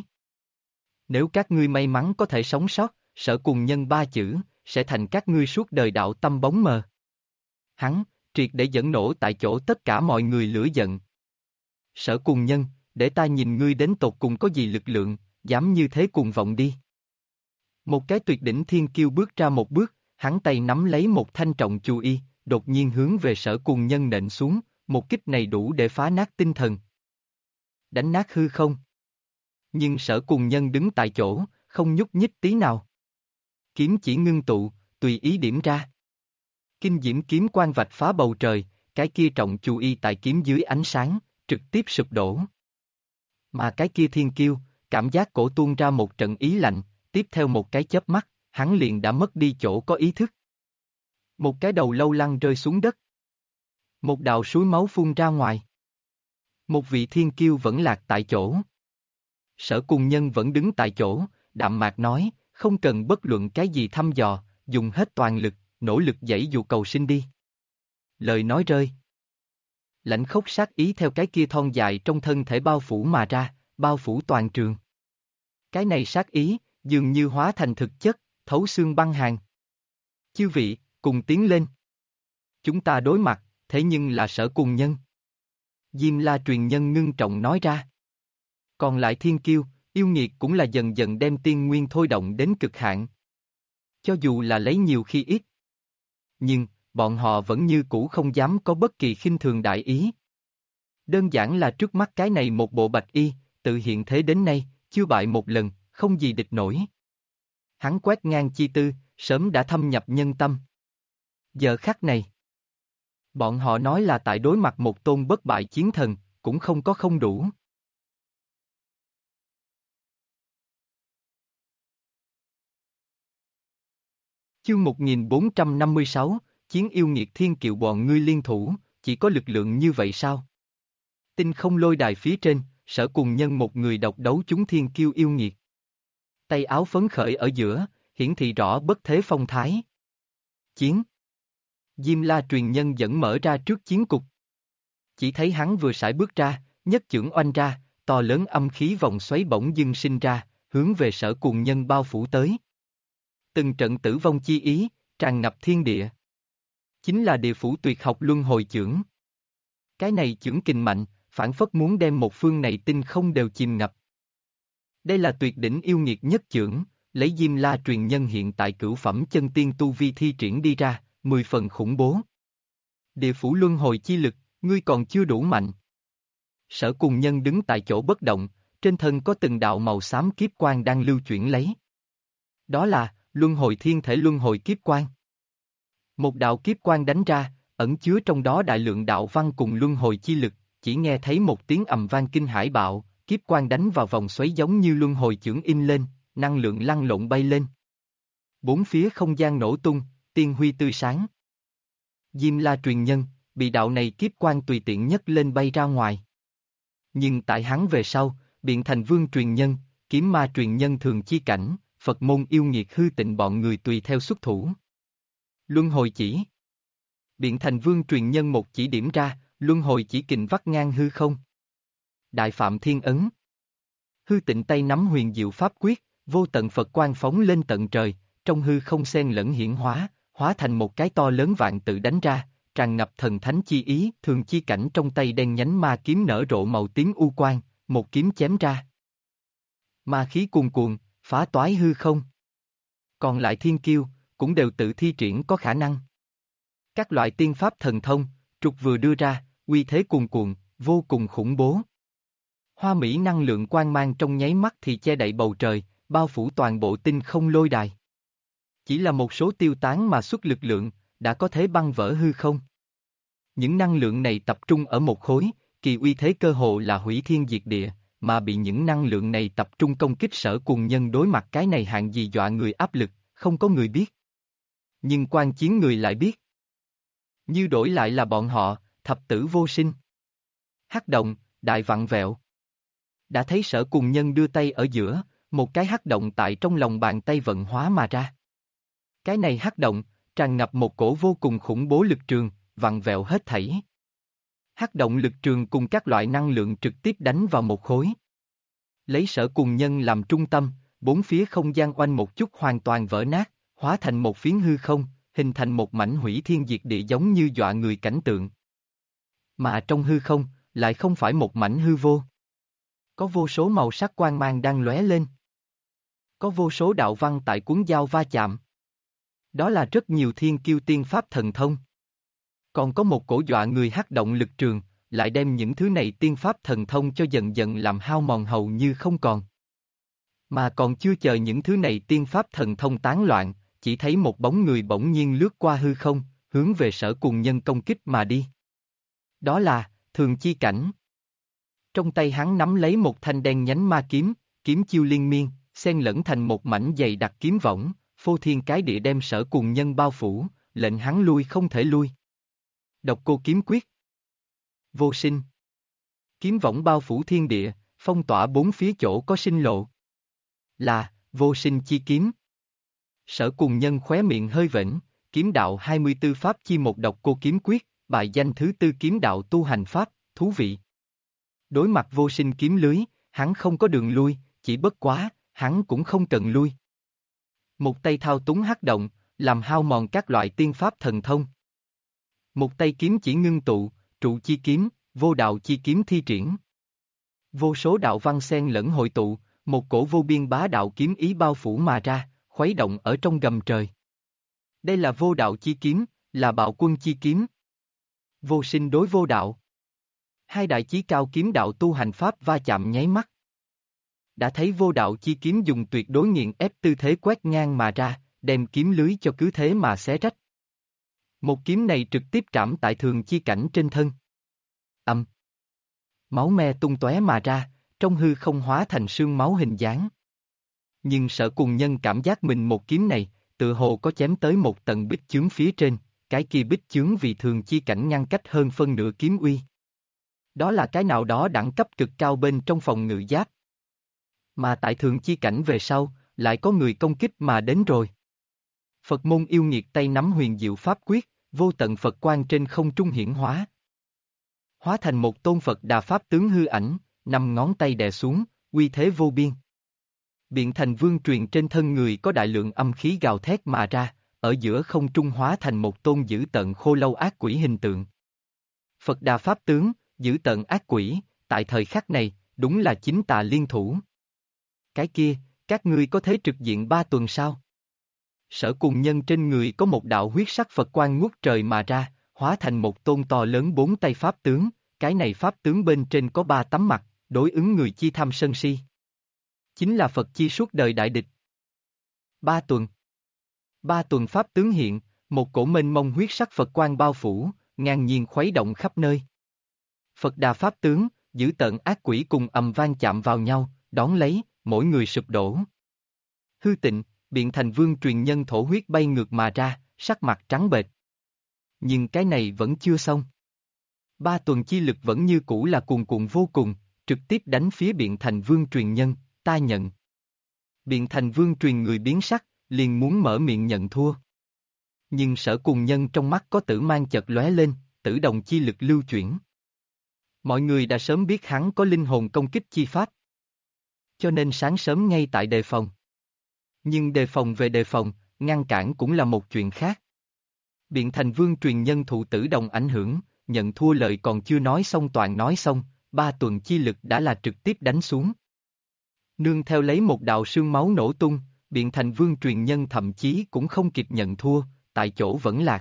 Nếu các ngươi may mắn có thể sống sót, Sở Cùng Nhân 3 chữ, sẽ thành các ngươi suốt đời đạo tâm bóng mờ. Hắn, triệt để dẫn nổ tại chỗ tất cả mọi người lửa giận. Sở Cùng Nhân, để ta nhìn ngươi đến tột cùng có gì lực lượng, dám như thế cuồng vọng đi. Một cái tuyệt đỉnh thiên kiêu bước ra một bước, hắn tay nắm lấy một thanh trọng chu y, đột nhiên hướng về Sở Cùng Nhân nện xuống, một kích này đủ để phá nát tinh thần. Đánh nát hư không. Nhưng Sở Cùng Nhân đứng tại chỗ, không nhúc nhích tí nào. Kiếm chỉ ngưng tụ, tùy ý điểm ra. Kinh diễm kiếm quang vạch phá bầu trời, cái kia trọng chu y tại kiếm dưới ánh sáng, trực tiếp sụp đổ. Mà cái kia thiên kiêu, cảm giác cổ tuôn ra một trận ý lạnh, tiếp theo một cái chớp mắt, hắn liền đã mất đi chỗ có ý thức. Một cái đầu lâu lăn rơi xuống đất. Một đạo suối máu phun ra ngoài. Một vị thiên kiêu vẫn lạc tại chỗ. Sở Cùng Nhân vẫn đứng tại chỗ, đạm mạc nói, không cần bất luận cái gì thăm dò, dùng hết toàn lực, nỗ lực giãy dụ cầu sinh đi. Lời nói rơi. Lãnh khốc sát ý theo cái kia thon dài trong thân thể bao phủ mà ra, bao phủ toàn trường. Cái này sát ý, dường như hóa thành thực chất, thấu xương băng hàn. Chư vị, cùng tiến lên. Chúng ta đối mặt, thế nhưng là Sở Cùng Nhân. Diêm La truyền nhân ngưng trọng nói ra. Còn lại thiên kiêu, yêu nghiệt cũng là dần dần đem tiên nguyên thôi động đến cực hạn. Cho dù là lấy nhiều khi ít. Nhưng, bọn họ vẫn như cũ không dám có bất kỳ khinh thường đại ý. Đơn giản là trước mắt cái này một bộ bạch y, tự hiện thế đến nay, chưa bại một lần, không gì địch nổi. Hắn quét ngang chi tư, sớm đã thâm nhập nhân tâm. Giờ khắc này, bọn họ nói là tại đối mặt một tôn bất bại chiến thần, cũng không có không đủ. Chương 1456, Chiến yêu nghiệt thiên kiệu bọn ngươi liên thủ, chỉ có lực lượng như vậy sao? Tinh không lôi đài phía trên, Sở Cùng Nhân một người độc đấu chúng thiên kiêu yêu nghiệt. Tay áo phấn khởi ở giữa, hiển thị rõ bất thế phong thái. Chiến. Diêm La truyền nhân dẫn mở ra trước chiến cục. Chỉ thấy hắn vừa sải bước ra, nhất chưởng oanh ra, to lớn âm khí vòng xoáy bỗng dưng sinh ra, hướng về Sở Cùng Nhân bao phủ tới. Từng trận tử vong chi ý, tràn ngập thiên địa. Chính là địa phủ tuyệt học luân hồi chưởng. Cái này chưởng kình mạnh, phản phất muốn đem một phương này tinh không đều chìm ngập. Đây là tuyệt đỉnh yêu nghiệt nhất chưởng, lấy Diêm La truyền nhân hiện tại cửu phẩm chân tiên tu vi thi triển đi ra, 10 phần khủng bố. Địa phủ luân hồi chi lực, ngươi còn chưa đủ mạnh. Sở Cùng Nhân đứng tại chỗ bất động, trên thân có từng đạo màu xám kiếp quang đang lưu chuyển lấy. Đó là luân hồi thiên thể luân hồi kiếp quang. Một đạo kiếp quang đánh ra, ẩn chứa trong đó đại lượng đạo văn cùng luân hồi chi lực, chỉ nghe thấy một tiếng ầm vang kinh hải bạo, kiếp quang đánh vào vòng xoáy giống như luân hồi chưởng in lên, năng lượng lăn lộn bay lên. Bốn phía không gian nổ tung, tiên huy tươi sáng. Diêm La truyền nhân, bị đạo này kiếp quang tùy tiện nhất lên bay ra ngoài. Nhưng tại hắn về sau, Biện Thành Vương truyền nhân, Kiếm Ma truyền nhân Thường Chi Cảnh, Phật môn yêu nghiệt hư tịnh bọn người tùy theo xuất thủ. Luân hồi chỉ. Biện Thành Vương truyền nhân một chỉ điểm ra, luân hồi chỉ kình vắt ngang hư không. Đại Phạm Thiên Ấn. Hư tịnh tay nắm huyền diệu pháp quyết, vô tận Phật quang phóng lên tận trời, trong hư không xen lẫn hiển hóa, hóa thành một cái to lớn vạn tự đánh ra, tràn ngập thần thánh chi ý, Thường Chi Cảnh trong tay đen nhánh ma kiếm nở rộ màu tím u quang, một kiếm chém ra. Ma khí cuồn cuộn, phá toái hư không. Còn lại thiên kiêu, cũng đều tự thi triển có khả năng. Các loại tiên pháp thần thông, trục vừa đưa ra, uy thế cuồn cuộn, vô cùng khủng bố. Hoa mỹ năng lượng quang mang trong nháy mắt thì che đậy bầu trời, bao phủ toàn bộ tinh không lôi đài. Chỉ là một số tiêu tán mà xuất lực lượng, đã có thể băng vỡ hư không. Những năng lượng này tập trung ở một khối, kỳ uy thế cơ hồ là hủy thiên diệt địa, mà bị những năng lượng này tập trung công kích Sở Cùng Nhân đối mặt cái này hạng gì dọa người áp lực, không có người biết. Nhưng quan chiến người lại biết. Như đổi lại là bọn họ, thập tử vô sinh. Hắc động, đại vặn vẹo. Đã thấy Sở Cùng Nhân đưa tay ở giữa, một cái hắc động tại trong lòng bàn tay vận hóa mà ra. Cái này hắc động, tràn ngập một cổ vô cùng khủng bố lực trường, vặn vẹo hết thảy. Hắc động lực trường cùng các loại năng lượng trực tiếp đánh vào một khối. Lấy Sở Cùng Nhân làm trung tâm, bốn phía không gian oanh một chút hoàn toàn vỡ nát, hóa thành một phiến hư không, hình thành một mảnh hủy thiên diệt địa giống như dọa người cảnh tượng. Mà trong hư không, lại không phải một mảnh hư vô. Có vô số màu sắc quang mang đang lóe lên. Có vô số đạo văn tại cuốn dao va chạm. Đó là rất nhiều thiên kiêu tiên pháp thần thông. Còn có một cổ dọa người hắc động lực trường, lại đem những thứ này tiên pháp thần thông cho dần dần làm hao mòn hầu như không còn. Mà còn chưa chờ những thứ này tiên pháp thần thông tán loạn, chỉ thấy một bóng người bỗng nhiên lướt qua hư không, hướng về Sở Cùng Nhân công kích mà đi. Đó là Thường Chi Cảnh. Trong tay hắn nắm lấy một thanh đen nhánh ma kiếm, kiếm chiêu liên miên, xen lẫn thành một mảnh dày đặc kiếm võng, phô thiên cái địa đem Sở Cùng Nhân bao phủ, lệnh hắn lui không thể lui. Độc Cô Kiếm Quyết. Vô sinh. Kiếm võng bao phủ thiên địa, phong tỏa bốn phía chỗ có sinh lộ. Là, vô sinh chi kiếm. Sở Cùng Nhân khóe miệng hơi vểnh, kiếm đạo 24 pháp chi một Độc Cô Kiếm Quyết, bài danh thứ tư kiếm đạo tu hành pháp, thú vị. Đối mặt vô sinh kiếm lưới, hắn không có đường lui, chỉ bất quá, hắn cũng không cần lui. Một tay thao túng hắc động, làm hao mòn các loại tiên pháp thần thông. Một tay kiếm chỉ ngưng tụ, trụ chi kiếm, vô đạo chi kiếm thi triển. Vô số đạo văn xen lẫn hội tụ, một cổ vô biên bá đạo kiếm ý bao phủ mà ra, khuấy động ở trong gầm trời. Đây là vô đạo chi kiếm, là bạo quân chi kiếm. Vô sinh đối vô đạo. Hai đại chí cao kiếm đạo tu hành pháp va chạm nháy mắt. Đã thấy vô đạo chi kiếm dùng tuyệt đối nghiền ép tư thế quét ngang mà ra, đem kiếm lưới cho cứ thế mà xé rách. Một kiếm này trực tiếp trảm tại thường chi cảnh trên thân. Âm. Máu me tung tóe mà ra, trong hư không hóa thành sương máu hình dáng. Nhưng Sở Cùng Nhân cảm giác mình một kiếm này, tựa hồ có chém tới một tầng bích chướng phía trên, cái kia bích chướng vì thường chi cảnh ngăn cách hơn phân nửa kiếm uy. Đó là cái nào đó đẳng cấp cực cao bên trong phòng ngự giáp. Mà tại thường chi cảnh về sau, lại có người công kích mà đến rồi. Phật môn yêu nghiệt tay nắm huyền diệu pháp quyết, vô tận Phật quang trên không trung hiển hóa. Hóa thành một tôn Phật Đà Pháp tướng hư ảnh, 5 ngón tay đè xuống, uy thế vô biên. Biện Thành Vương truyền trên thân người có đại lượng âm khí gào thét mà ra, ở giữa không trung hóa thành một tôn dữ tợn khô lâu ác quỷ hình tượng. Phật Đà Pháp tướng, dữ tợn ác quỷ, tại thời khắc này, đúng là chính tà liên thủ. Cái kia, các ngươi có thế trực diện 3 tuần sao? Sở Cùng Nhân trên người có một đạo huyết sắc Phật quang ngút trời mà ra, hóa thành một tôn to lớn 4 tay pháp tướng, cái này pháp tướng bên trên có 3 tấm mặt, đối ứng người chi tham sân si. Chính là Phật chi suốt đời đại địch. 3 tuần. 3 tuần pháp tướng hiện, một cổ mênh mông huyết sắc Phật quang bao phủ, ngang nhiên khuấy động khắp nơi. Phật Đà Pháp tướng, dữ tợn ác quỷ cùng ầm vang chạm vào nhau, đón lấy, mỗi người sụp đổ. Hư Tịnh, Biện Thành Vương truyền nhân thổ huyết bay ngược mà ra, sắc mặt trắng bệch. Nhưng cái này vẫn chưa xong. 3 tuần chi lực vẫn như cũ là cuồn cuộn vô cùng, trực tiếp đánh phía Biện Thành Vương truyền nhân, ta nhận. Biện Thành Vương truyền người biến sắc, liền muốn mở miệng nhận thua. Nhưng Sở Cùng Nhân trong mắt có tử mang chợt lóe lên, tử đồng chi lực lưu chuyển. Mọi người đã sớm biết hắn có linh hồn công kích chi pháp. Cho nên sáng sớm ngay tại đề phòng. Nhưng đề phòng về đề phòng, ngăn cản cũng là một chuyện khác. Biện Thành Vương truyền nhân thụ tử đồng ảnh hưởng, nhận thua lời còn chưa nói xong toàn nói xong, 3 tuần chi lực đã là trực tiếp đánh xuống. Nương theo lấy một đạo sương máu nổ tung, Biện Thành Vương truyền nhân thậm chí cũng không kịp nhận thua, tại chỗ vẫn lạc.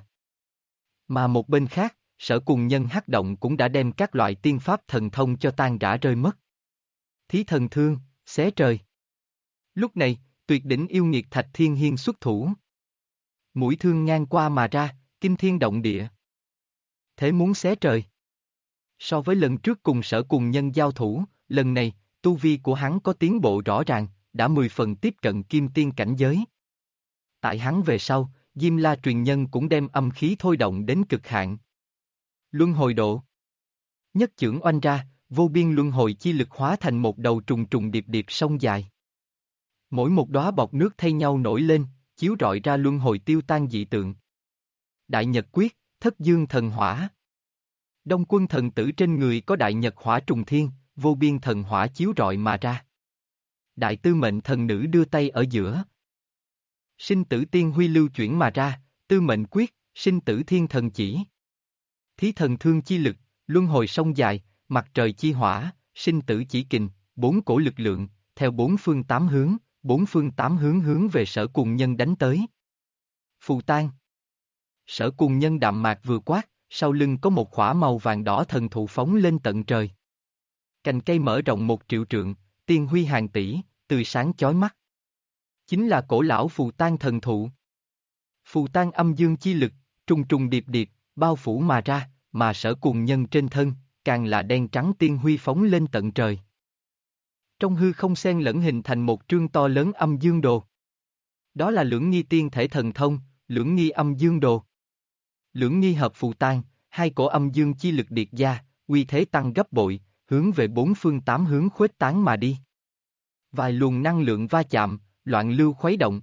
Mà một bên khác, Sở Cùng Nhân hắc động cũng đã đem các loại tiên pháp thần thông cho tan rã rơi mất. Thí thần thương, xé trời. Lúc này, tuyệt đỉnh yêu nghiệt Thạch Thiên Hiên xuất thủ. Mũi thương ngang qua mà ra, kinh thiên động địa. Thế muốn xé trời. So với lần trước cùng Sở Cùng Nhân giao thủ, lần này, tu vi của hắn có tiến bộ rõ ràng, đã 10 phần tiếp cận kim tiên cảnh giới. Tại hắn về sau, Diêm La truyền nhân cũng đem âm khí thôi động đến cực hạn. Luân hồi độ. Nhất chưởng oanh ra, vô biên luân hồi chi lực hóa thành một đầu trùng trùng điệp điệp sông dài. Mỗi một đóa bọt nước thay nhau nổi lên, chiếu rọi ra luân hồi tiêu tan dị tượng. Đại Nhật Quyết, Thất Dương Thần Hỏa. Đông Quân thần tử trên người có Đại Nhật Hỏa trùng thiên, vô biên thần hỏa chiếu rọi mà ra. Đại Tư Mệnh thần nữ đưa tay ở giữa. Sinh tử tiên huy lưu chuyển mà ra, Tư Mệnh Quyết, sinh tử thiên thần chỉ. Thí thần thương chi lực, luân hồi sông dài, mặt trời chi hỏa, sinh tử chỉ kình, 4 cổ lực lượng, theo 4 phương 8 hướng hướng về Sở Cùng Nhân đánh tới. Phù tan. Sở Cùng Nhân đạm mạc vừa quát, sau lưng có một khỏa màu vàng đỏ thần thụ phóng lên tận trời. Cành cây mở rộng 1 triệu trượng, tiên huy hàng tỷ, tươi sáng chói mắt. Chính là cổ lão phù tan thần thụ. Phù tan âm dương chi lực, trùng trùng điệp điệp, bao phủ mà ra, mà Sở Cùng Nhân trên thân, càng là đen trắng tiên huy phóng lên tận trời. Trong hư không xen lẫn hình thành một trương to lớn âm dương đồ. Đó là Lưỡng Nghi tiên thể thần thông, Lưỡng Nghi âm dương đồ. Lưỡng Nghi hợp phù tan, 2 cổ âm dương chi lực điệt gia, uy thế tăng gấp bội, hướng về 4 phương 8 hướng khuếch tán mà đi. Vài luồng năng lượng va chạm, loạn lưu khuấy động.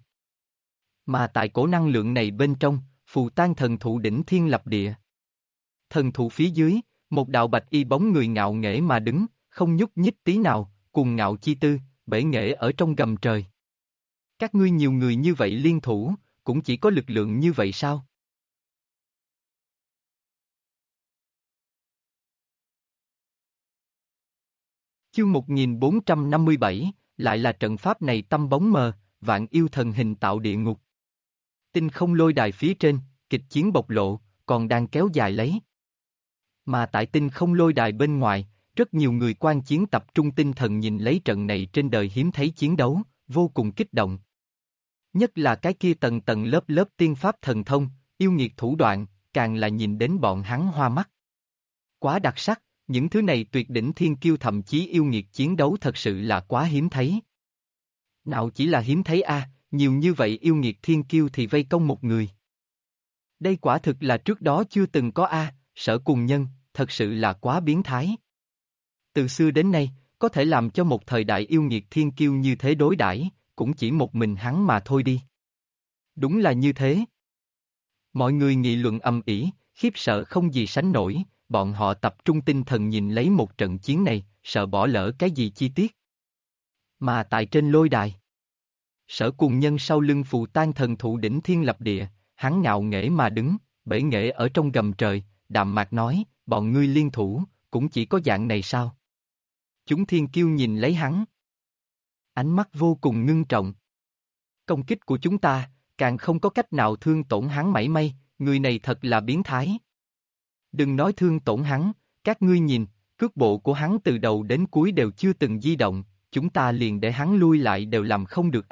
Mà tại cổ năng lượng này bên trong, phù tan thần thụ đỉnh thiên lập địa. Thần thụ phía dưới, một đạo bạch y bóng người ngạo nghễ mà đứng, không nhúc nhích tí nào, cùng ngạo chi tư, bể nghệ ở trong gầm trời. Các ngươi nhiều người như vậy liên thủ, cũng chỉ có lực lượng như vậy sao? Chương 1457, lại là trận pháp này tăm bóng mờ, vạn yêu thần hình tạo địa ngục. Tinh không lôi đài phía trên, kịch chiến bộc lộ, còn đang kéo dài lấy. Mà tại tinh không lôi đài bên ngoài, rất nhiều người quan chiến tập trung tinh thần nhìn lấy trận này trên đời hiếm thấy chiến đấu, vô cùng kích động. Nhất là cái kia tầng tầng lớp lớp tiên pháp thần thông, yêu nghiệt thủ đoạn, càng là nhìn đến bọn hắn hoa mắt. Quá đặc sắc, những thứ này tuyệt đỉnh thiên kiêu thậm chí yêu nghiệt chiến đấu thật sự là quá hiếm thấy. Nào chỉ là hiếm thấy nhiều như vậy yêu nghiệt thiên kiêu thì vây công một người. Đây quả thực là trước đó chưa từng có Sở Cùng Nhân, thật sự là quá biến thái. Từ xưa đến nay, có thể làm cho một thời đại yêu nghiệt thiên kiêu như thế đối đãi, cũng chỉ một mình hắn mà thôi đi. Đúng là như thế. Mọi người nghị luận ầm ĩ, khiếp sợ không gì sánh nổi, bọn họ tập trung tinh thần nhìn lấy một trận chiến này, sợ bỏ lỡ cái gì chi tiết. Mà tại trên lôi đài, Sở Cùng Nhân sau lưng phù tan thần thụ đỉnh thiên lập địa, hắn ngạo nghễ mà đứng, bể nghệ ở trong gầm trời, đạm mạc nói, bọn ngươi liên thủ, cũng chỉ có dạng này sao? Chúng thiên kiêu nhìn lấy hắn. Ánh mắt vô cùng ngưng trọng. Công kích của chúng ta, càng không có cách nào thương tổn hắn mảy may, người này thật là biến thái. Đừng nói thương tổn hắn, các ngươi nhìn, cước bộ của hắn từ đầu đến cuối đều chưa từng di động, chúng ta liền để hắn lui lại đều làm không được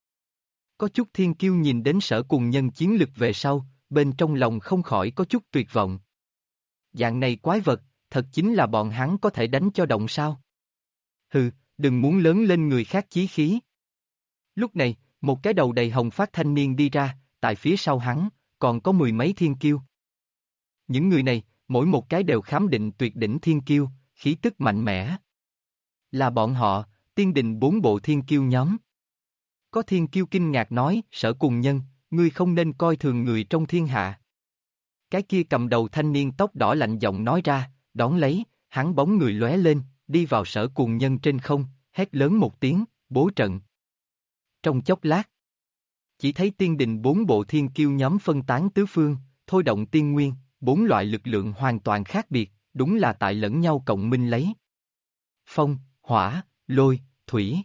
Có chút thiên kiêu nhìn đến Sở Cùng Nhân chiến lực về sau, bên trong lòng không khỏi có chút tuyệt vọng. Dạng này quái vật, thật chính là bọn hắn có thể đánh cho động sao? Hừ, đừng muốn lớn lên người khác chí khí. Lúc này, một cái đầu đầy hồng phát thanh niên đi ra, tại phía sau hắn, còn có mười mấy thiên kiêu. Những người này, mỗi một cái đều khám định tuyệt đỉnh thiên kiêu, khí tức mạnh mẽ. Là bọn họ, tiên đình bốn bộ thiên kiêu nhóm. Có thiên kiêu kinh ngạc nói, Sở Cùng Nhân, ngươi không nên coi thường người trong thiên hạ. Cái kia cầm đầu thanh niên tóc đỏ lạnh giọng nói ra, đón lấy, hắn bóng người lóe lên, đi vào Sở Cùng Nhân trên không, hét lớn một tiếng, bố trận. Trong chốc lát, chỉ thấy tiên đình bốn bộ thiên kiêu nhóm phân tán tứ phương, thôi động tiên nguyên, bốn loại lực lượng hoàn toàn khác biệt, đúng là tại lẫn nhau cộng minh lấy. Phong, hỏa, lôi, thủy.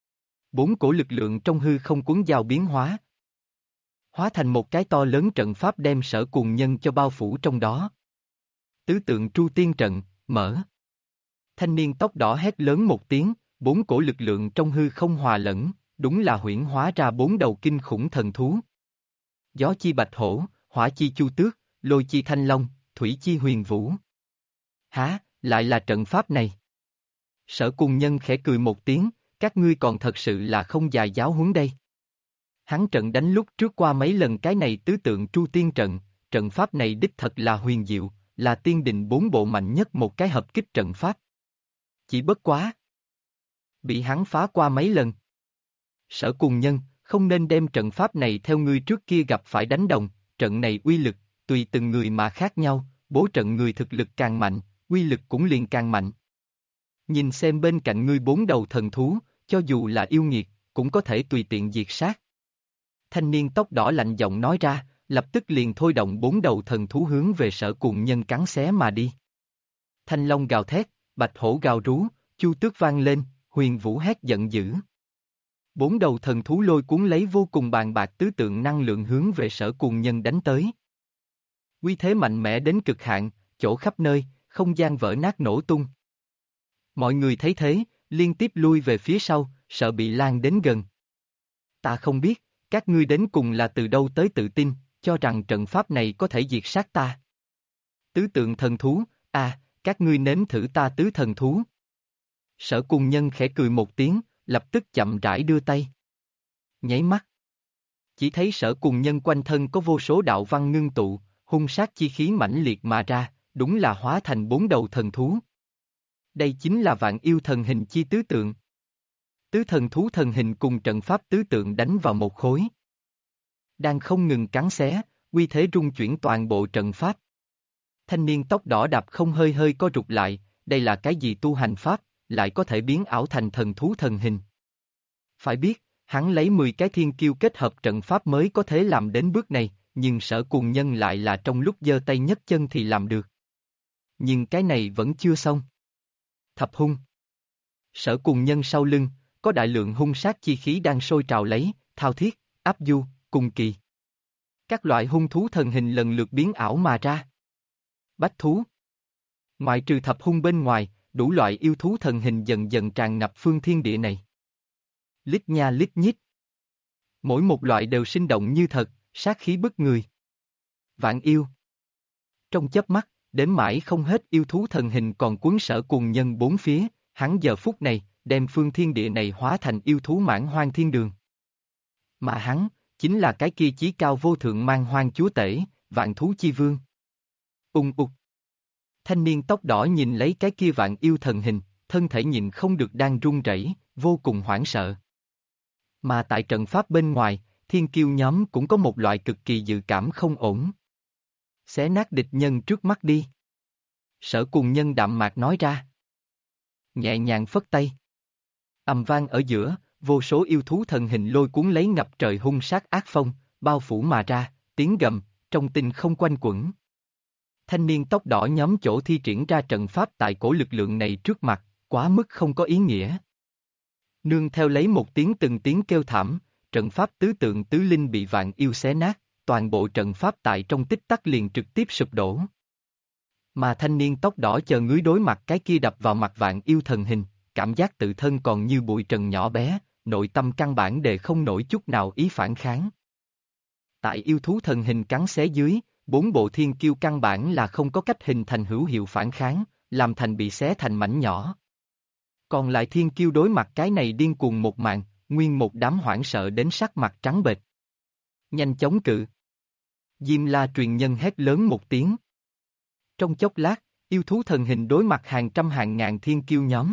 Bốn cổ lực lượng trong hư không cuốn giao biến hóa. Hóa thành một cái to lớn trận pháp đem Sở Cùng Nhân cho bao phủ trong đó. Tứ tượng Tru Tiên Trận, mở. Thanh niên tóc đỏ hét lớn một tiếng, bốn cổ lực lượng trong hư không hòa lẫn, đúng là huyễn hóa ra bốn đầu kinh khủng thần thú. Gió chi bạch hổ, hỏa chi chu tước, lôi chi thanh long, thủy chi huyền vũ. Hả, lại là trận pháp này. Sở Cùng Nhân khẽ cười một tiếng, các ngươi còn thật sự là không dài giáo huấn đây. Hắn trận đánh lúc trước qua mấy lần cái này tứ tượng Tru Tiên Trận, trận pháp này đích thật là huyền diệu, là tiên đình bốn bộ mạnh nhất một cái hợp kích trận pháp. Chỉ bất quá. Bị hắn phá qua mấy lần. Sở Cùng Nhân, không nên đem trận pháp này theo ngươi trước kia gặp phải đánh đồng, trận này uy lực, tùy từng người mà khác nhau, bố trận người thực lực càng mạnh, uy lực cũng liền càng mạnh. Nhìn xem bên cạnh ngươi bốn đầu thần thú, cho dù là yêu nghiệt, cũng có thể tùy tiện diệt sát. Thanh niên tóc đỏ lạnh giọng nói ra, lập tức liền thôi động bốn đầu thần thú hướng về Sở Cùng Nhân cắn xé mà đi. Thanh long gào thét, bạch hổ gào rú, chu tước vang lên, huyền vũ hét giận dữ. Bốn đầu thần thú lôi cuốn lấy vô cùng bàn bạc tứ tượng năng lượng hướng về Sở Cùng Nhân đánh tới. Uy thế mạnh mẽ đến cực hạn, chỗ khắp nơi, không gian vỡ nát nổ tung. Mọi người thấy thế, liên tiếp lui về phía sau, sợ bị lan đến gần. Ta không biết, các ngươi đến cùng là từ đâu tới tự tin, cho rằng trận pháp này có thể diệt sát ta. Tứ tượng thần thú, các ngươi nếm thử ta tứ thần thú. Sở Cùng Nhân khẽ cười một tiếng, lập tức chậm rãi đưa tay. Nháy mắt. Chỉ thấy Sở Cùng Nhân quanh thân có vô số đạo văn ngưng tụ, hung sát chi khí mãnh liệt mà ra, đúng là hóa thành bốn đầu thần thú. Đây chính là vạn yêu thần hình chi tứ tượng. Tứ thần thú thần hình cùng trận pháp tứ tượng đánh vào một khối. Đang không ngừng cắn xé, uy thế rung chuyển toàn bộ trận pháp. Thanh niên tóc đỏ đạp không hơi hơi co rụt lại, đây là cái gì tu hành pháp, lại có thể biến ảo thành thần thú thần hình. Phải biết, Hắn lấy 10 cái thiên kiêu kết hợp trận pháp mới có thể làm đến bước này, nhưng Sở Cuồng Nhân lại là trong lúc giơ tay nhấc chân thì làm được. Nhưng cái này vẫn chưa xong. Thập hung. Sở Cuồng Nhân sau lưng, có đại lượng hung sát chi khí đang sôi trào lấy, thao thiết, áp du, cùng kỳ. Các loại hung thú thần hình lần lượt biến ảo mà ra. Bách thú. Ngoại trừ thập hung bên ngoài, đủ loại yêu thú thần hình dần dần tràn ngập phương thiên địa này. Lít nha lít nhít. Mỗi một loại đều sinh động như thật, sát khí bức người. Vạn yêu. Trong chớp mắt, đếm mãi không hết yêu thú thần hình còn cuốn Sở Cuồng Nhân bốn phía, hắn giờ phút này, đem phương thiên địa này hóa thành yêu thú mãn hoang thiên đường. Mà hắn, chính là cái kia chí cao vô thượng man hoang chúa tể, vạn thú chi vương. Ung ục. Thanh niên tóc đỏ nhìn lấy cái kia vạn yêu thần hình, thân thể nhìn không được đang run rẩy, vô cùng hoảng sợ. Mà tại trận pháp bên ngoài, thiên kiêu nhóm cũng có một loại cực kỳ dự cảm không ổn. Xé nát địch nhân trước mắt đi. Sở Cuồng Nhân đạm mạc nói ra. Nhẹ nhàng phất tay. Ầm vang ở giữa, vô số yêu thú thần hình lôi cuốn lấy ngập trời hung sát ác phong, bao phủ mà ra, tiếng gầm, trong tinh không quanh quẩn. Thanh niên tóc đỏ nhóm chỗ thi triển ra trận pháp tại cổ lực lượng này trước mặt, quá mức không có ý nghĩa. Nương theo lấy một tiếng từng tiếng kêu thảm, trận pháp tứ tượng tứ linh bị vạn yêu xé nát, toàn bộ trận pháp tại trong tích tắc liền trực tiếp sụp đổ. Mà thanh niên tóc đỏ chờ ngưới đối mặt cái kia đập vào mặt vạn yêu thần hình, cảm giác tự thân còn như bụi trần nhỏ bé, nội tâm căn bản đề không nổi chút nào ý phản kháng. Tại yêu thú thần hình cắn xé dưới, bốn bộ thiên kiêu căn bản là không có cách hình thành hữu hiệu phản kháng, làm thành bị xé thành mảnh nhỏ. Còn lại thiên kiêu đối mặt cái này điên cuồng một màn, nguyên một đám hoảng sợ đến sắc mặt trắng bệch. Nhanh chóng cự. Diêm La truyền nhân hét lớn một tiếng. Trong chốc lát, yêu thú thần hình đối mặt hàng trăm hàng ngàn thiên kiêu nhóm.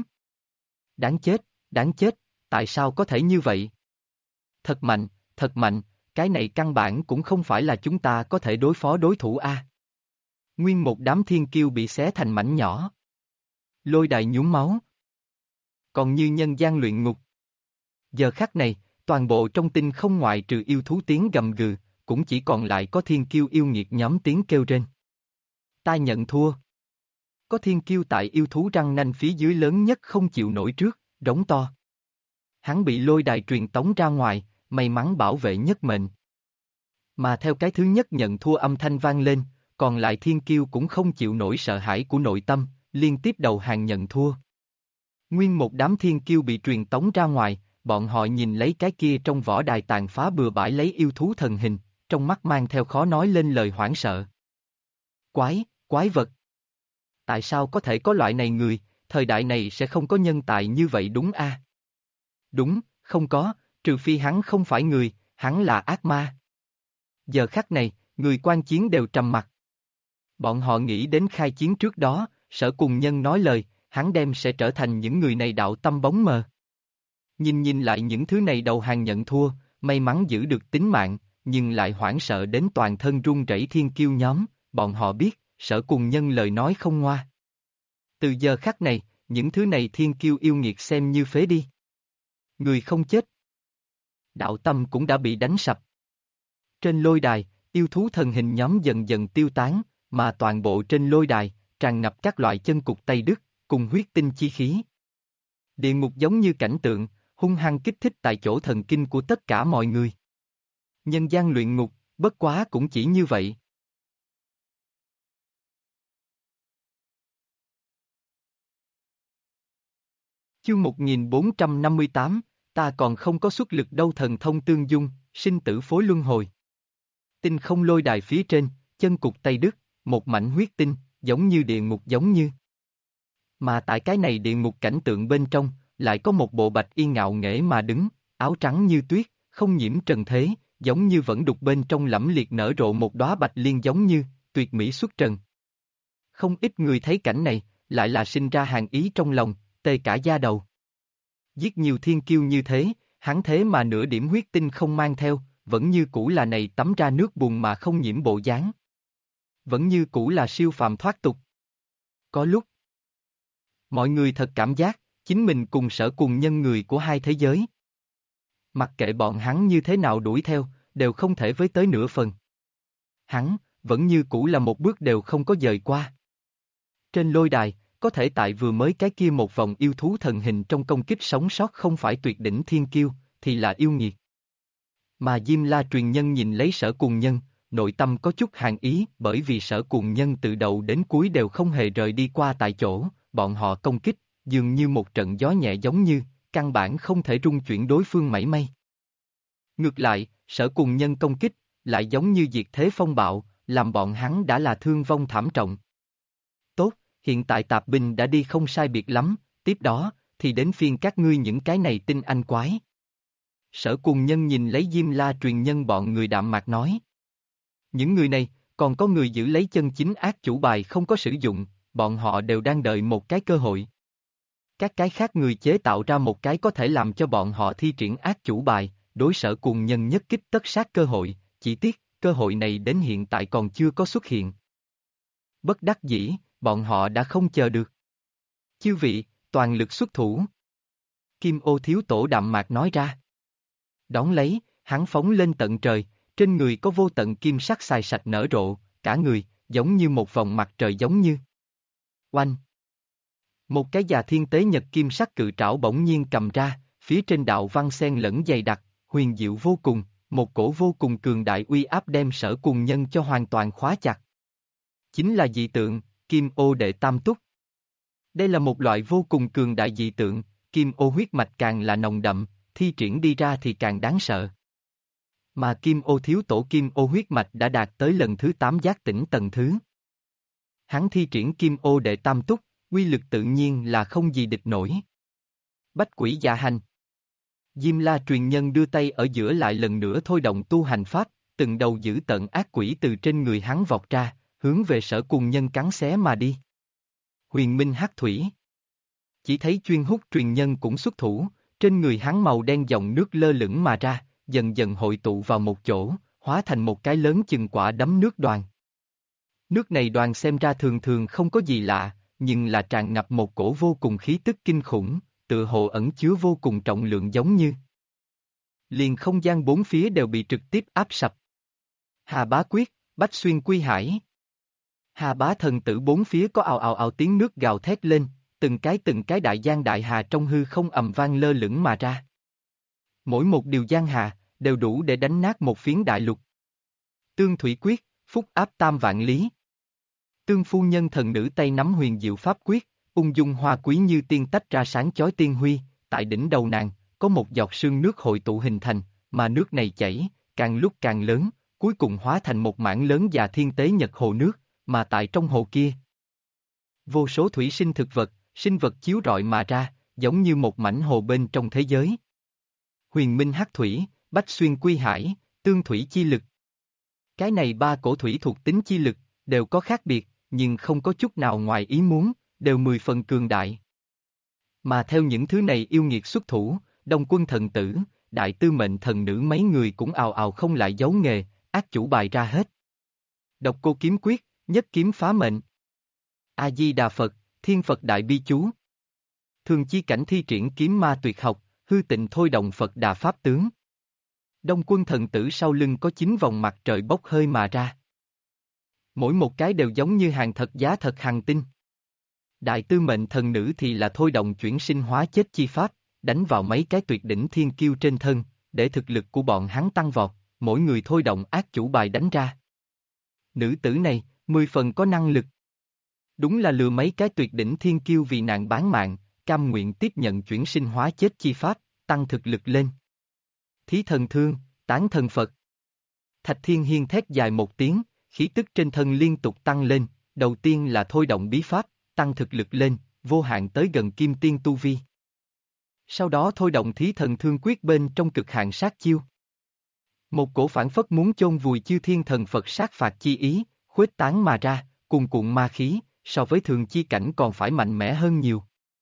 Đáng chết, tại sao có thể như vậy? Thật mạnh, cái này căn bản cũng không phải là chúng ta có thể đối phó đối thủ a. Nguyên một đám thiên kiêu bị xé thành mảnh nhỏ. Lôi đài nhuốm máu. Còn như nhân gian luyện ngục. Giờ khắc này, toàn bộ trong tinh không ngoại trừ yêu thú tiếng gầm gừ, cũng chỉ còn lại có thiên kiêu yêu nghiệt nhóm tiếng kêu rên. Ta nhận thua. Có thiên kiêu tại yêu thú răng nanh phía dưới lớn nhất không chịu nổi trước, rống to. Hắn bị lôi đài truyền tống ra ngoài, may mắn bảo vệ nhất mệnh. Mà theo cái thứ nhất nhận thua âm thanh vang lên, còn lại thiên kiêu cũng không chịu nổi sợ hãi của nội tâm, liên tiếp đầu hàng nhận thua. Nguyên một đám thiên kiêu bị truyền tống ra ngoài, bọn họ nhìn lấy cái kia trong võ đài tàn phá bừa bãi lấy yêu thú thần hình, trong mắt mang theo khó nói lên lời hoảng sợ. Quái vật. Tại sao có thể có loại này người, thời đại này sẽ không có nhân tài như vậy đúng a? Đúng, không có, trừ phi hắn không phải người, hắn là ác ma. Giờ khắc này, người quan chiến đều trầm mặc. Bọn họ nghĩ đến khai chiến trước đó, Sở Cuồng Nhân nói lời, hắn đem sẽ trở thành những người này đạo tâm bóng mờ. Nhìn lại những thứ này đầu hàng nhận thua, may mắn giữ được tính mạng, nhưng lại hoảng sợ đến toàn thân run rẩy thiên kiêu nhóm, bọn họ biết, Sở Cuồng Nhân lời nói không ngoa. Từ giờ khắc này, những thứ này thiên kiêu yêu nghiệt xem như phế đi. Người không chết. Đạo tâm cũng đã bị đánh sập. Trên lôi đài, yêu thú thần hình nhóm dần dần tiêu tán, mà toàn bộ trên lôi đài, tràn ngập các loại chân cục Tây Đức, cùng huyết tinh chi khí. Địa ngục giống như cảnh tượng, hung hăng kích thích tại chỗ thần kinh của tất cả mọi người. Nhân gian luyện ngục, bất quá cũng chỉ như vậy. Chương 1458, ta còn không có xuất lực đâu thần thông tương dung, sinh tử phối luân hồi. Tinh không lôi đài phía trên, chân cục Tây Đức, một mảnh huyết tinh, giống như địa ngục giống như. Mà tại cái này địa ngục cảnh tượng bên trong, lại có một bộ bạch y ngạo nghễ mà đứng, áo trắng như tuyết, không nhiễm trần thế, giống như vẫn đục bên trong lẫm liệt nở rộ một đóa bạch liên giống như, tuyệt mỹ xuất trần. Không ít người thấy cảnh này, lại là sinh ra hàng ý trong lòng, tê cả da đầu. Giết nhiều thiên kiêu như thế, hắn thế mà nửa điểm huyết tinh không mang theo, vẫn như cũ là này tắm ra nước bùn mà không nhiễm bộ dáng. Vẫn như cũ là siêu phàm thoát tục. Có lúc, mọi người thật cảm giác, chính mình cùng Sở Cuồng Nhân người của hai thế giới. Mặc kệ bọn hắn như thế nào đuổi theo, đều không thể với tới nửa phần. Hắn, vẫn như cũ là một bước đều không có dời qua. Trên lôi đài, có thể tại vừa mới cái kia một vòng yêu thú thần hình trong công kích sống sót không phải tuyệt đỉnh thiên kiêu, thì là yêu nghiệt. Mà Diêm La truyền nhân nhìn lấy Sở Cuồng Nhân, nội tâm có chút hàn ý bởi vì Sở Cuồng Nhân từ đầu đến cuối đều không hề rời đi qua tại chỗ, bọn họ công kích, dường như một trận gió nhẹ giống như, căn bản không thể rung chuyển đối phương mảy may. Ngược lại, Sở Cuồng Nhân công kích, lại giống như diệt thế phong bạo, làm bọn hắn đã là thương vong thảm trọng. Tốt, hiện tại tạp binh đã đi không sai biệt lắm, tiếp đó, thì đến phiên các ngươi những cái này tinh anh quái. Sở Cuồng Nhân nhìn lấy Diêm La truyền nhân bọn người đạm mạc nói. Những người này, còn có người giữ lấy chân chính ác chủ bài không có sử dụng, bọn họ đều đang đợi một cái cơ hội. Các cái khác người chế tạo ra một cái có thể làm cho bọn họ thi triển ác chủ bài, đối Sở Cuồng Nhân nhất kích tất sát cơ hội, chỉ tiếc, cơ hội này đến hiện tại còn chưa có xuất hiện. Bất đắc dĩ, bọn họ đã không chờ được. Chư vị, toàn lực xuất thủ. Kim Ô thiếu tổ đạm mạc nói ra. Đón lấy, hắn phóng lên tận trời, trên người có vô tận kim sắc xài sạch nở rộ, cả người, giống như một vòng mặt trời giống như. Oanh! Một cái già thiên tế nhật kim sắc cự trảo bỗng nhiên cầm ra, phía trên đạo văn xen lẫn dày đặc, huyền diệu vô cùng, một cổ vô cùng cường đại uy áp đem Sở Cuồng Nhân cho hoàn toàn khóa chặt. Chính là dị tượng, Kim Ô đệ tam túc. Đây là một loại vô cùng cường đại dị tượng, Kim Ô huyết mạch càng là nồng đậm, thi triển đi ra thì càng đáng sợ. Mà Kim Ô thiếu tổ Kim Ô huyết mạch đã đạt tới lần thứ 8 giác tỉnh tầng thứ. Hắn thi triển Kim Ô đệ tam túc, uy lực tự nhiên là không gì địch nổi. Bách quỷ dạ hành. Diêm La truyền nhân đưa tay ở giữa lại lần nữa thôi động tu hành pháp, từng đầu giữ tận ác quỷ từ trên người hắn vọt ra, hướng về Sở Cuồng Nhân cắn xé mà đi. Huyền Minh hắc thủy. Chỉ thấy chuyên hút truyền nhân cũng xuất thủ, trên người hắn màu đen dòng nước lơ lửng mà ra, dần dần hội tụ vào một chỗ, hóa thành một cái lớn chừng quả đấm nước đoàn. Nước này đoàn xem ra thường thường không có gì lạ, nhưng là tràn ngập một cổ vô cùng khí tức kinh khủng, tựa hồ ẩn chứa vô cùng trọng lượng giống như. Liền không gian bốn phía đều bị trực tiếp áp sập. Hà bá quyết, bách xuyên quy hải. Hà bá thần tử bốn phía có ào ào ào tiếng nước gào thét lên, từng cái đại giang đại hà trong hư không ầm vang lơ lửng mà ra. Mỗi một điều giang hà, đều đủ để đánh nát một phiến đại lục. Tương thủy quyết, phúc áp tam vạn lý. Tương phu nhân thần nữ tay nắm huyền diệu pháp quyết, ung dung hoa quý như tiên tách ra sáng chói tiên huy, tại đỉnh đầu nàng, có một giọt sương nước hội tụ hình thành, mà nước này chảy, càng lúc càng lớn, cuối cùng hóa thành một mảng lớn già thiên tế nhật hồ nước, mà tại trong hồ kia. Vô số thủy sinh vật chiếu rọi mà ra, giống như một mảnh hồ bên trong thế giới. Huyền Minh hắc thủy, bách xuyên quy hải, tương thủy chi lực. Cái này ba cổ thủy thuộc tính chi lực, đều có khác biệt, nhưng không có chút nào ngoài ý muốn, đều 10 phần cường đại. Mà theo những thứ này yêu nghiệt xuất thủ, Đông Quân thần tử, Đại Tư Mệnh thần nữ mấy người cũng ào ào không lại giấu nghề, ác chủ bài ra hết. Độc Cô kiếm quyết, nhất kiếm phá mệnh. A Di Đà Phật, Thiên Phật Đại Bi chú. Thường chi cảnh thi triển kiếm ma tuyệt học, hư tịnh thôi động Phật Đà pháp tướng. Đông Quân thần tử sau lưng có 9 vòng mặt trời bốc hơi mà ra. Mỗi một cái đều giống như hàng thật giá thật hằng tinh. Đại Tư Mệnh thần nữ thì là thôi động chuyển sinh hóa chết chi pháp, đánh vào mấy cái tuyệt đỉnh thiên kiêu trên thân, để thực lực của bọn hắn tăng vọt, mỗi người thôi động ác chủ bài đánh ra. Nữ tử này, 10 phần có năng lực. Đúng là lừa mấy cái tuyệt đỉnh thiên kiêu vì nạn bán mạng, cam nguyện tiếp nhận chuyển sinh hóa chết chi pháp, tăng thực lực lên. Thí thần thương, tán thần Phật. Thạch Thiên Hiên thét dài một tiếng, khí tức trên thân liên tục tăng lên, đầu tiên là thôi động bí pháp, tăng thực lực lên, vô hạn tới gần kim tiên tu vi. Sau đó thôi động thí thần thương quyết bên trong cực hạn sát chiêu. Một cổ phản phất muốn chôn vùi chư thiên thần Phật sát phạt chi ý, khuếch tán mà ra, cuồn cuộn ma khí, so với thường chi cảnh còn phải mạnh mẽ hơn nhiều.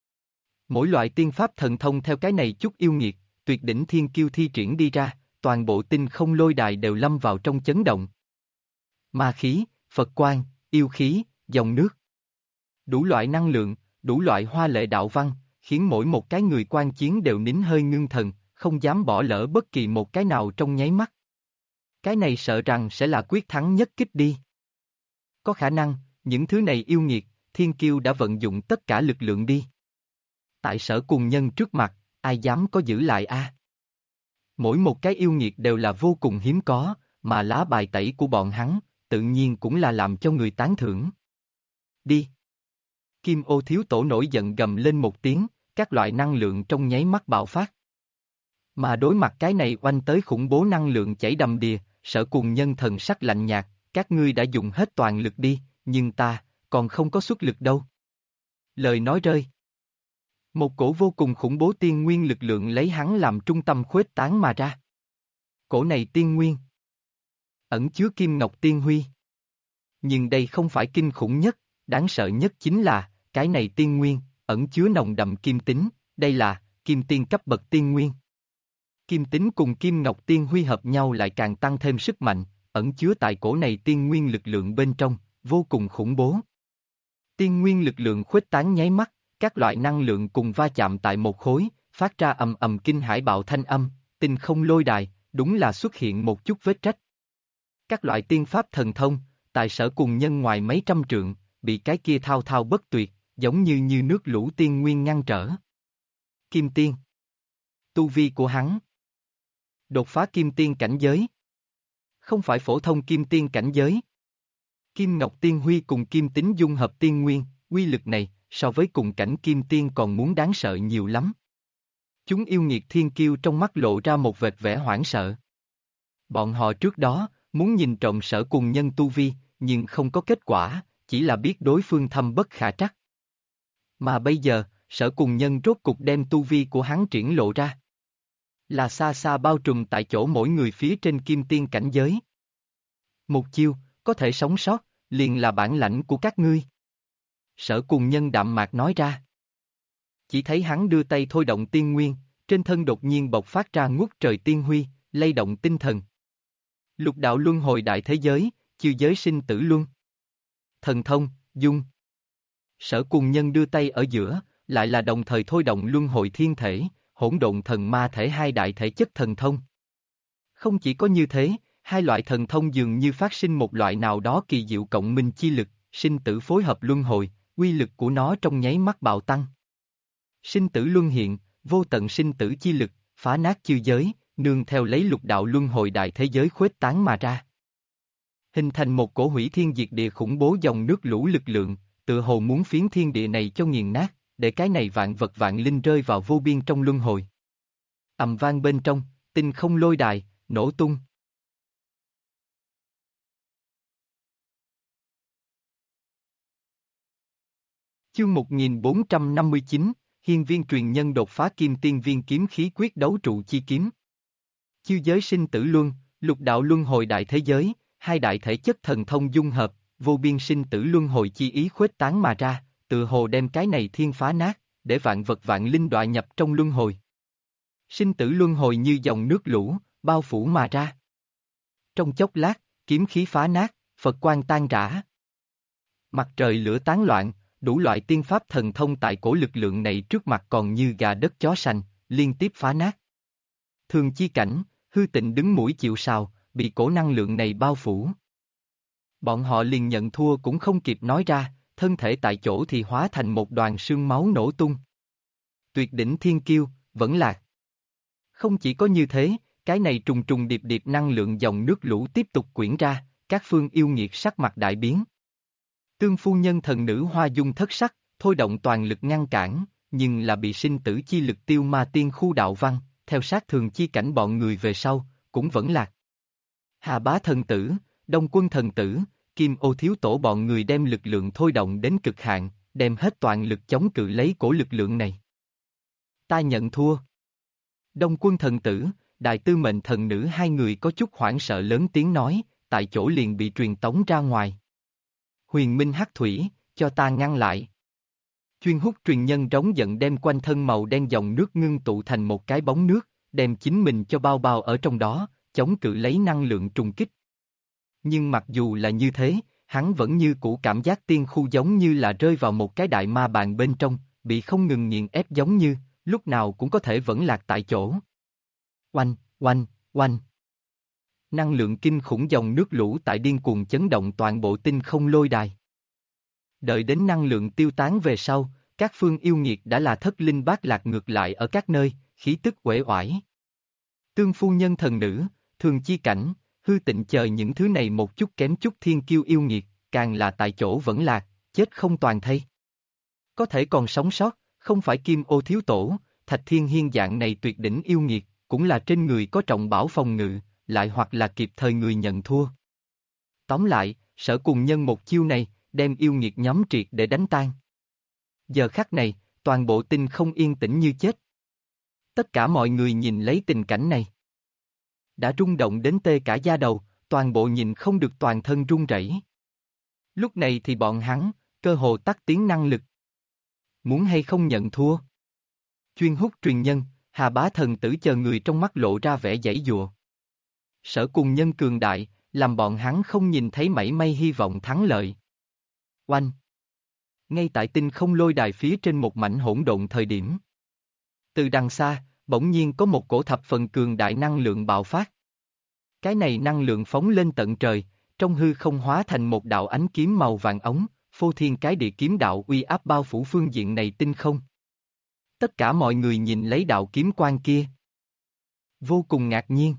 Mỗi loại tiên pháp thần thông theo cái này chút yêu nghiệt, tuyệt đỉnh thiên kiêu thi triển đi ra, toàn bộ tinh không lôi đài đều lâm vào trong chấn động. Ma khí, Phật quang, yêu khí, dòng nước. Đủ loại năng lượng, đủ loại hoa lệ đạo văn, khiến mỗi một cái người quan chiến đều nín hơi ngưng thần, không dám bỏ lỡ bất kỳ một cái nào trong nháy mắt. Cái này sợ rằng sẽ là quyết thắng nhất kích đi. Có khả năng, những thứ này yêu nghiệt, thiên kiêu đã vận dụng tất cả lực lượng đi. Tại Sở Cùng Nhân trước mặt, ai dám có giữ lại a? Mỗi một cái yêu nghiệt đều là vô cùng hiếm có, mà lá bài tẩy của bọn hắn, tự nhiên cũng là làm cho người tán thưởng. Đi! Kim Ô thiếu tổ nổi giận gầm lên một tiếng, các loại năng lượng trong nháy mắt bạo phát. Mà đối mặt cái này oanh tới khủng bố năng lượng chảy đầm đìa, Sở Cùng Nhân thần sắc lạnh nhạt, các ngươi đã dùng hết toàn lực đi, nhưng ta, còn không có xuất lực đâu. Lời nói rơi. Một cổ vô cùng khủng bố tiên nguyên lực lượng lấy hắn làm trung tâm khuếch tán mà ra. Cổ này tiên nguyên ẩn chứa kim ngọc tiên huy. Nhưng đây không phải kinh khủng nhất, đáng sợ nhất chính là, cái này tiên nguyên, ẩn chứa nồng đậm kim tính, đây là, kim tiên cấp bậc tiên nguyên. Kim tính cùng kim ngọc tiên huy hợp nhau lại càng tăng thêm sức mạnh, ẩn chứa tại cổ này tiên nguyên lực lượng bên trong, vô cùng khủng bố. Tiên nguyên lực lượng khuếch tán nháy mắt, các loại năng lượng cùng va chạm tại một khối, phát ra ầm ầm kinh hải bạo thanh âm, tinh không lôi đài, đúng là xuất hiện một chút vết rách. Các loại tiên pháp thần thông, tại Sở Cùng Nhân ngoài mấy trăm trượng, bị cái kia thao thao bất tuyệt, giống như nước lũ tiên nguyên ngăn trở. Kim tiên. Tu vi của hắn. Đột phá kim tiên cảnh giới. Không phải phổ thông kim tiên cảnh giới. Kim Ngọc Tiên Huy cùng kim tính dung hợp tiên nguyên, uy lực này, so với cùng cảnh kim tiên còn muốn đáng sợ nhiều lắm. Chúng yêu nghiệt thiên kiêu trong mắt lộ ra một vệt vẻ hoảng sợ. Bọn họ trước đó, muốn nhìn trộm Sở Cùng Nhân tu vi, nhưng không có kết quả, chỉ là biết đối phương thâm bất khả trắc. Mà bây giờ, Sở Cùng Nhân rốt cục đem tu vi của hắn triển lộ ra. Là xa xa bao trùm tại chỗ mỗi người phía trên kim tiên cảnh giới. Một chiêu, có thể sống sót, liền là bản lãnh của các ngươi. Sở Cùng Nhân đạm mạc nói ra. Chỉ thấy hắn đưa tay thôi động tiên nguyên, trên thân đột nhiên bộc phát ra ngút trời tiên huy, lay động tinh thần. Lục đạo luân hồi đại thế giới, chiêu giới sinh tử luân. Thần thông, dung. Sở Cùng Nhân đưa tay ở giữa, lại là đồng thời thôi động luân hồi thiên thể, hỗn độn thần ma thể hai đại thể chất thần thông. Không chỉ có như thế, hai loại thần thông dường như phát sinh một loại nào đó kỳ diệu cộng minh chi lực, sinh tử phối hợp luân hồi, uy lực của nó trong nháy mắt bạo tăng. Sinh tử luân hiện, vô tận sinh tử chi lực, phá nát chư giới, nương theo lấy lục đạo luân hồi đại thế giới khuếch tán mà ra. Hình thành một cổ hủy thiên diệt địa khủng bố dòng nước lũ lực lượng, tựa hồ muốn phiến thiên địa này cho nghiền nát, để cái này vạn vật vạn linh rơi vào vô biên trong luân hồi. Ầm vang bên trong, tinh không lôi đài, nổ tung. Chương 1459, Hiên Viên truyền nhân đột phá kim tiên viên kiếm khí quyết đấu trụ chi kiếm. Chiêu giới sinh tử luân, lục đạo luân hồi đại thế giới, hai đại thể chất thần thông dung hợp, vô biên sinh tử luân hồi chi ý khuếch tán mà ra, tự hồ đem cái này thiên phá nát, để vạn vật vạn linh đọa nhập trong luân hồi. Sinh tử luân hồi như dòng nước lũ, bao phủ mà ra. Trong chốc lát, kiếm khí phá nát, Phật quang tan rã. Mặt trời lửa tán loạn, đủ loại tiên pháp thần thông tại cổ lực lượng này trước mặt còn như gà đất chó sành, liên tiếp phá nát. Thường chi cảnh, hư tịnh đứng mũi chịu sào, bị cổ năng lượng này bao phủ. Bọn họ liền nhận thua cũng không kịp nói ra, thân thể tại chỗ thì hóa thành một đoàn sương máu nổ tung. Tuyệt đỉnh thiên kiêu, vẫn lạc. Không chỉ có như thế, cái này trùng trùng điệp điệp năng lượng dòng nước lũ tiếp tục quyển ra, các phương yêu nghiệt sắc mặt đại biến. Tương phu nhân thần nữ Hoa Dung thất sắc, thôi động toàn lực ngăn cản, nhưng là bị sinh tử chi lực tiêu ma tiên khu đạo văn, theo sát thường chi cảnh bọn người về sau, cũng vẫn lạc. Hà bá thần tử, Đông quân thần tử, Kim Ô thiếu tổ bọn người đem lực lượng thôi động đến cực hạn, đem hết toàn lực chống cự lấy cổ lực lượng này. Ta nhận thua. Đông quân thần tử, Đại tư mệnh thần nữ hai người có chút hoảng sợ lớn tiếng nói, tại chỗ liền bị truyền tống ra ngoài. Huyền Minh Hắc Thủy, cho ta ngăn lại. Chuyên hút truyền nhân rống giận đem quanh thân màu đen dòng nước ngưng tụ thành một cái bóng nước, đem chính mình cho bao bao ở trong đó, chống cự lấy năng lượng trùng kích. Nhưng mặc dù là như thế, hắn vẫn như cũ cảm giác tiên khu giống như là rơi vào một cái đại ma bàn bên trong, bị không ngừng nghiền ép giống như, lúc nào cũng có thể vẫn lạc tại chỗ. Oanh, oanh, oanh. Năng lượng kinh khủng dòng nước lũ tại điên cuồng chấn động toàn bộ tinh không lôi đài. Đợi đến năng lượng tiêu tán về sau, các phương yêu nghiệt đã là thất linh bát lạc ngược lại ở các nơi, khí tức uể oải. Tương phu nhân thần nữ, thường chi cảnh, hư tịnh chờ những thứ này một chút kém chút thiên kiêu yêu nghiệt, càng là tại chỗ vẫn lạc, chết không toàn thây. Có thể còn sống sót, không phải Kim Ô thiếu tổ, Thạch Thiên Hiên dạng này tuyệt đỉnh yêu nghiệt, cũng là trên người có trọng bảo phòng ngự, lại hoặc là kịp thời người nhận thua. Tóm lại, Sở Cùng Nhân một chiêu này, đem yêu nghiệt nhóm triệt để đánh tan. Giờ khắc này, toàn bộ tinh không yên tĩnh như chết. Tất cả mọi người nhìn lấy tình cảnh này. Đã rung động đến tê cả da đầu, toàn bộ nhìn không được toàn thân run rẩy. Lúc này thì bọn hắn, cơ hồ tắt tiếng năng lực. Muốn hay không nhận thua? Chuyên hút truyền nhân, Hà Bá thần tử chờ người trong mắt lộ ra vẻ giãy giụa. Sở Cùng Nhân cường đại, làm bọn hắn không nhìn thấy mảy may hy vọng thắng lợi. Oanh! Ngay tại tinh không lôi đài phía trên một mảnh hỗn độn thời điểm. Từ đằng xa, bỗng nhiên có một cổ thập phần cường đại năng lượng bạo phát. Cái này năng lượng phóng lên tận trời, trong hư không hóa thành một đạo ánh kiếm màu vàng ống, phô thiên cái địa kiếm đạo uy áp bao phủ phương diện này tinh không. Tất cả mọi người nhìn lấy đạo kiếm quang kia. Vô cùng ngạc nhiên.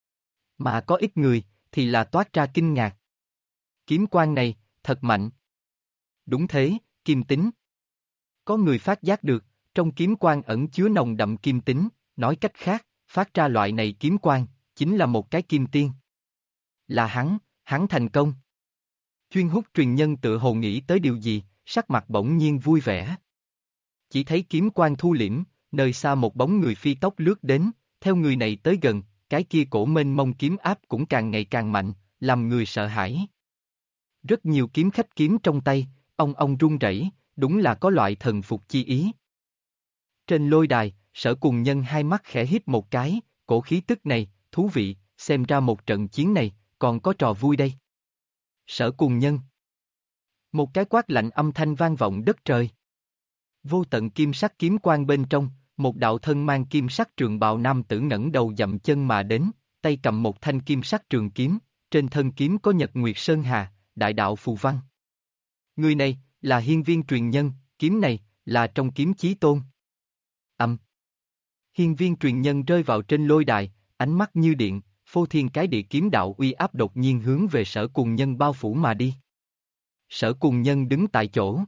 Mà có ít người, thì là toát ra kinh ngạc. Kiếm quang này, thật mạnh. Đúng thế, kim tính. Có người phát giác được, trong kiếm quang ẩn chứa nồng đậm kim tính, nói cách khác, phát ra loại này kiếm quang, chính là một cái kim tiên. Là hắn thành công. Chuyên hút truyền nhân tự hồ nghĩ tới điều gì, sắc mặt bỗng nhiên vui vẻ. Chỉ thấy kiếm quang thu liễm, nơi xa một bóng người phi tốc lướt đến, theo người này tới gần, cái kia cổ mênh mông kiếm áp cũng càng ngày càng mạnh, làm người sợ hãi. Rất nhiều kiếm khách kiếm trong tay, ông run rẩy, đúng là có loại thần phục chi ý. Trên lôi đài, Sở Cùng Nhân hai mắt khẽ híp một cái, cổ khí tức này, thú vị, xem ra một trận chiến này, còn có trò vui đây. Sở Cùng Nhân. Một cái quát lạnh âm thanh vang vọng đất trời. Vô tận kim sắc kiếm quang bên trong, một đạo thân mang kim sắc trường bào nam tử ngẩng đầu dậm chân mà đến, tay cầm một thanh kim sắc trường kiếm, trên thân kiếm có Nhật Nguyệt Sơn Hà, đại đạo phù văn. Người này, là hiên viên truyền nhân, kiếm này, là trong kiếm chí tôn. Hiên viên truyền nhân rơi vào trên lôi đài, ánh mắt như điện, phô thiên cái địa kiếm đạo uy áp đột nhiên hướng về Sở Cùng Nhân bao phủ mà đi. Sở Cùng Nhân đứng tại chỗ.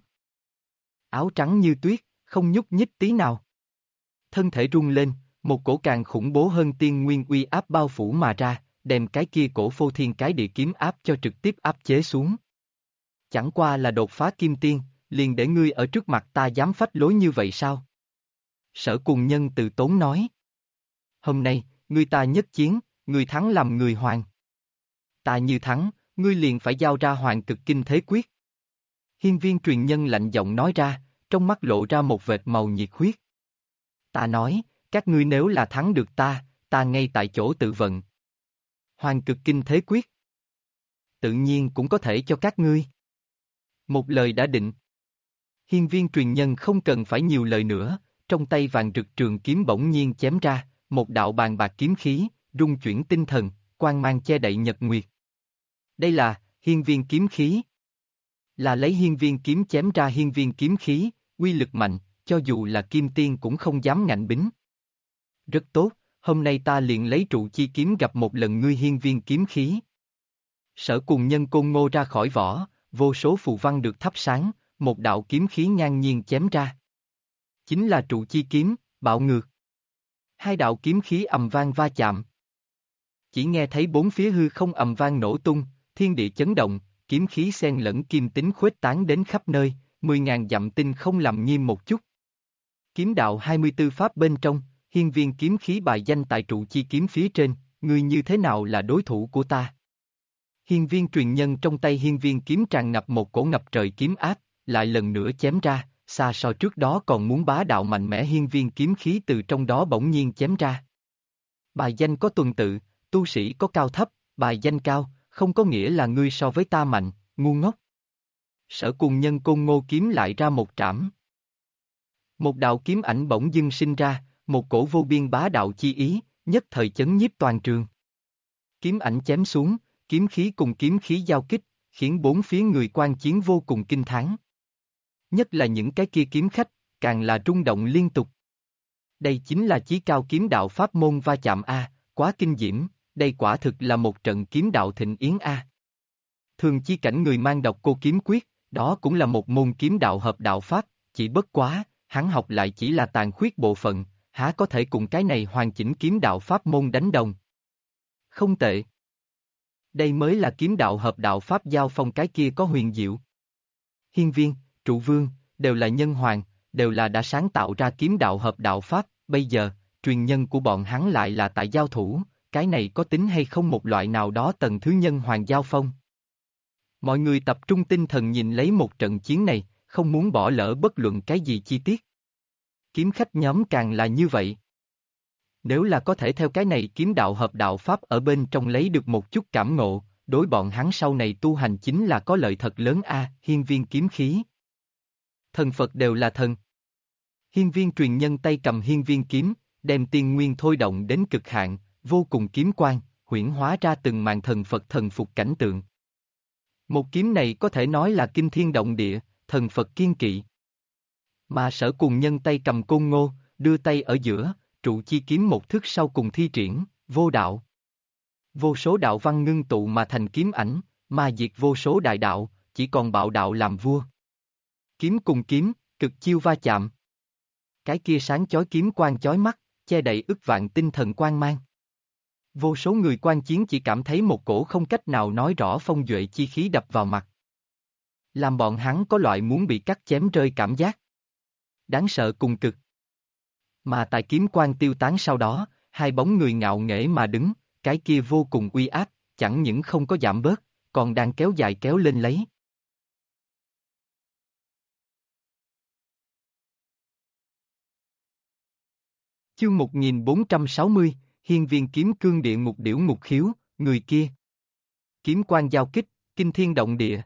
Áo trắng như tuyết, không nhúc nhích tí nào. Thân thể rung lên, một cổ càng khủng bố hơn tiên nguyên uy áp bao phủ mà ra, đem cái kia cổ phô thiên cái địa kiếm áp cho trực tiếp áp chế xuống. Chẳng qua là đột phá kim tiên, liền để ngươi ở trước mặt ta dám phách lối như vậy sao? Sở Cùng Nhân từ tốn nói. Hôm nay, ngươi ta nhất chiến, ngươi thắng làm người hoàng. Ta như thắng, ngươi liền phải giao ra Hoàng Cực Kinh Thế Quyết. Hiên viên truyền nhân lạnh giọng nói ra, trong mắt lộ ra một vệt màu nhiệt huyết. Ta nói, các ngươi nếu là thắng được ta ngay tại chỗ tự vận. Hoàng Cực Kinh Thế Quyết. Tự nhiên cũng có thể cho các ngươi. Một lời đã định. Hiên viên truyền nhân không cần phải nhiều lời nữa, trong tay vàng rực trường kiếm bỗng nhiên chém ra, một đạo bàn bạc kiếm khí, rung chuyển tinh thần, quang mang che đậy nhật nguyệt. Đây là, hiên viên kiếm khí. Là lấy hiên viên kiếm chém ra hiên viên kiếm khí, uy lực mạnh, cho dù là kim tiên cũng không dám ngạnh bính. Rất tốt, hôm nay ta liền lấy trụ chi kiếm gặp một lần ngươi hiên viên kiếm khí. Sở Cùng Nhân côn ngô ra khỏi vỏ, vô số phù văn được thắp sáng, một đạo kiếm khí ngang nhiên chém ra. Chính là trụ chi kiếm, bạo ngược. Hai đạo kiếm khí ầm vang va chạm. Chỉ nghe thấy bốn phía hư không ầm vang nổ tung, thiên địa chấn động, kiếm khí xen lẫn kim tính khuếch tán đến khắp nơi, 10.000 dặm tinh không làm nghiêm một chút. Kiếm đạo 24 pháp bên trong, hiên viên kiếm khí bài danh tại trụ chi kiếm phía trên, ngươi như thế nào là đối thủ của ta? Hiên viên truyền nhân trong tay hiên viên kiếm tràn ngập một cổ ngập trời kiếm áp, lại lần nữa chém ra, xa so trước đó còn muốn bá đạo mạnh mẽ hiên viên kiếm khí từ trong đó bỗng nhiên chém ra. Bài danh có tuần tự, tu sĩ có cao thấp, bài danh cao, không có nghĩa là ngươi so với ta mạnh, ngu ngốc. Sở Cùng Nhân côn ngô kiếm lại ra một trảm. Một đạo kiếm ảnh bỗng dưng sinh ra, một cổ vô biên bá đạo chi ý, nhất thời chấn nhiếp toàn trường. Kiếm ảnh chém xuống, kiếm khí cùng kiếm khí giao kích, khiến bốn phía người quan chiến vô cùng kinh thán. Nhất là những cái kia kiếm khách, càng là rung động liên tục. Đây chính là chí cao kiếm đạo pháp môn va chạm a, quá kinh diễm, đây quả thực là một trận kiếm đạo thịnh yến a. Thường chi cảnh người mang độc cô kiếm quyết, đó cũng là một môn kiếm đạo hợp đạo pháp, chỉ bất quá, hắn học lại chỉ là tàn khuyết bộ phận, há có thể cùng cái này hoàn chỉnh kiếm đạo pháp môn đánh đồng. Không tệ. Đây mới là kiếm đạo hợp đạo pháp giao phong, cái kia có huyền diệu. Hiên Viên, Trụ Vương, đều là nhân hoàng, đều là đã sáng tạo ra kiếm đạo hợp đạo pháp, bây giờ, truyền nhân của bọn hắn lại là tại giao thủ, cái này có tính hay không một loại nào đó tầng thứ nhân hoàng giao phong. Mọi người tập trung tinh thần nhìn lấy một trận chiến này, không muốn bỏ lỡ bất luận cái gì chi tiết. Kiếm khách nhóm càng là như vậy. Nếu là có thể theo cái này kiếm đạo hợp đạo pháp ở bên trong lấy được một chút cảm ngộ, đối bọn hắn sau này tu hành chính là có lợi thật lớn a. Hiên Viên kiếm khí. Thần Phật đều là thần. Hiên Viên truyền nhân tay cầm hiên viên kiếm, đem tiên nguyên thôi động đến cực hạn, vô cùng kiếm quang, huyễn hóa ra từng màn thần Phật thần phục cảnh tượng. Một kiếm này có thể nói là kinh thiên động địa, thần Phật kiên kỵ. Mà Sở Cùng Nhân tay cầm côn ngô, đưa tay ở giữa, trụ chi kiếm một thước sau cùng thi triển, vô đạo. Vô số đạo văn ngưng tụ mà thành kiếm ảnh, mà diệt vô số đại đạo, chỉ còn bạo đạo làm vua. Kiếm cùng kiếm, cực chiêu va chạm. Cái kia sáng chói kiếm quang chói mắt, che đậy ức vạn tinh thần quang mang. Vô số người quan chiến chỉ cảm thấy một cổ không cách nào nói rõ phong duệ chi khí đập vào mặt. Làm bọn hắn có loại muốn bị cắt chém rơi cảm giác. Đáng sợ cùng cực. Mà tại kiếm quang tiêu tán sau đó, hai bóng người ngạo nghễ mà đứng, cái kia vô cùng uy áp, chẳng những không có giảm bớt, còn đang kéo dài kéo lên lấy. Chương 1460, Hiên Viên kiếm cương địa ngục điểu ngục khiếu, người kia. Kiếm quang giao kích, kinh thiên động địa.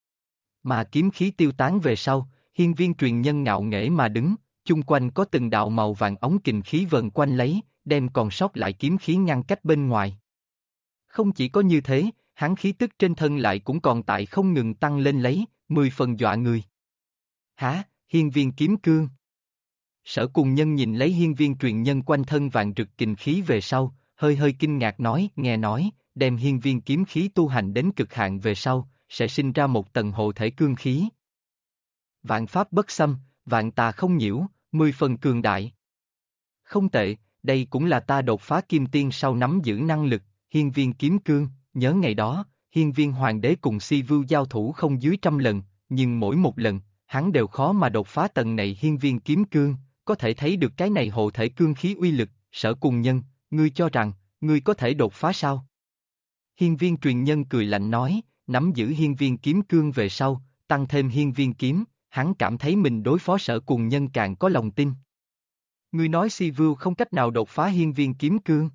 Mà kiếm khí tiêu tán về sau, Hiên Viên truyền nhân ngạo nghễ mà đứng, chung quanh có từng đạo màu vàng ống kình khí vần quanh lấy, đem còn sót lại kiếm khí ngăn cách bên ngoài. Không chỉ có như thế, hắn khí tức trên thân lại cũng còn tại không ngừng tăng lên lấy, 10 phần dọa người. Hả, Hiên Viên kiếm cương. Sở Cùng Nhân nhìn lấy hiên viên truyền nhân quanh thân vạn rực kình khí về sau, hơi hơi kinh ngạc nói, nghe nói, đem hiên viên kiếm khí tu hành đến cực hạn về sau, sẽ sinh ra một tầng hộ thể cương khí. Vạn pháp bất xâm, vạn tà không nhiễu, 10 phần cường đại. Không tệ, đây cũng là ta đột phá kim tiên sau nắm giữ năng lực, hiên viên kiếm cương, nhớ ngày đó, hiên viên hoàng đế cùng Si Vưu giao thủ không dưới 100 lần, nhưng mỗi một lần, hắn đều khó mà đột phá tầng này hiên viên kiếm cương. Có thể thấy được cái này hộ thể cương khí uy lực, Sở Cùng Nhân, ngươi cho rằng, ngươi có thể đột phá sao? Hiên Viên truyền nhân cười lạnh nói, nắm giữ hiên viên kiếm cương về sau, tăng thêm hiên viên kiếm, hắn cảm thấy mình đối phó Sở Cùng Nhân càng có lòng tin. Ngươi nói Si Vưu không cách nào đột phá hiên viên kiếm cương.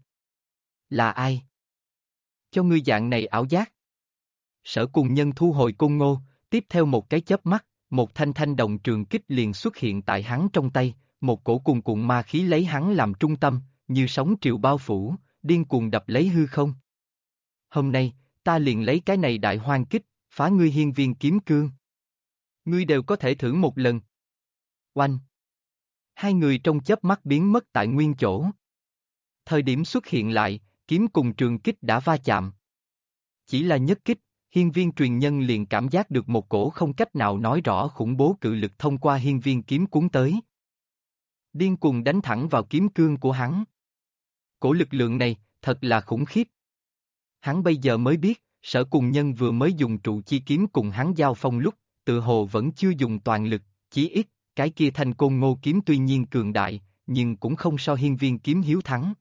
Là ai? Cho ngươi dạng này ảo giác. Sở Cùng Nhân thu hồi côn ngô, tiếp theo một cái chớp mắt, một thanh thanh đồng trường kích liền xuất hiện tại hắn trong tay. Một cổ cuồn cuộn ma khí lấy hắn làm trung tâm, như sóng triệu bao phủ, điên cuồng đập lấy hư không. Hôm nay, ta liền lấy cái này đại hoang kích, phá ngươi hiên viên kiếm cương. Ngươi đều có thể thử một lần. Oanh! Hai người trong chớp mắt biến mất tại nguyên chỗ. Thời điểm xuất hiện lại, kiếm cùng trường kích đã va chạm. Chỉ là nhất kích, hiên viên truyền nhân liền cảm giác được một cổ không cách nào nói rõ khủng bố cự lực thông qua hiên viên kiếm cuốn tới. Điên cuồng đánh thẳng vào kiếm cương của hắn. Cổ lực lượng này, thật là khủng khiếp. Hắn bây giờ mới biết, Sở Cùng Nhân vừa mới dùng trụ chi kiếm cùng hắn giao phong lúc, tự hồ vẫn chưa dùng toàn lực, chí ít, cái kia thanh côn ngô kiếm tuy nhiên cường đại, nhưng cũng không so hiên viên kiếm hiếu thắng.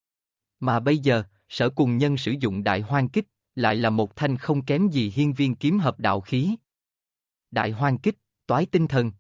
Mà bây giờ, Sở Cùng Nhân sử dụng đại hoang kích, lại là một thanh không kém gì hiên viên kiếm hợp đạo khí. Đại hoang kích, toái tinh thần.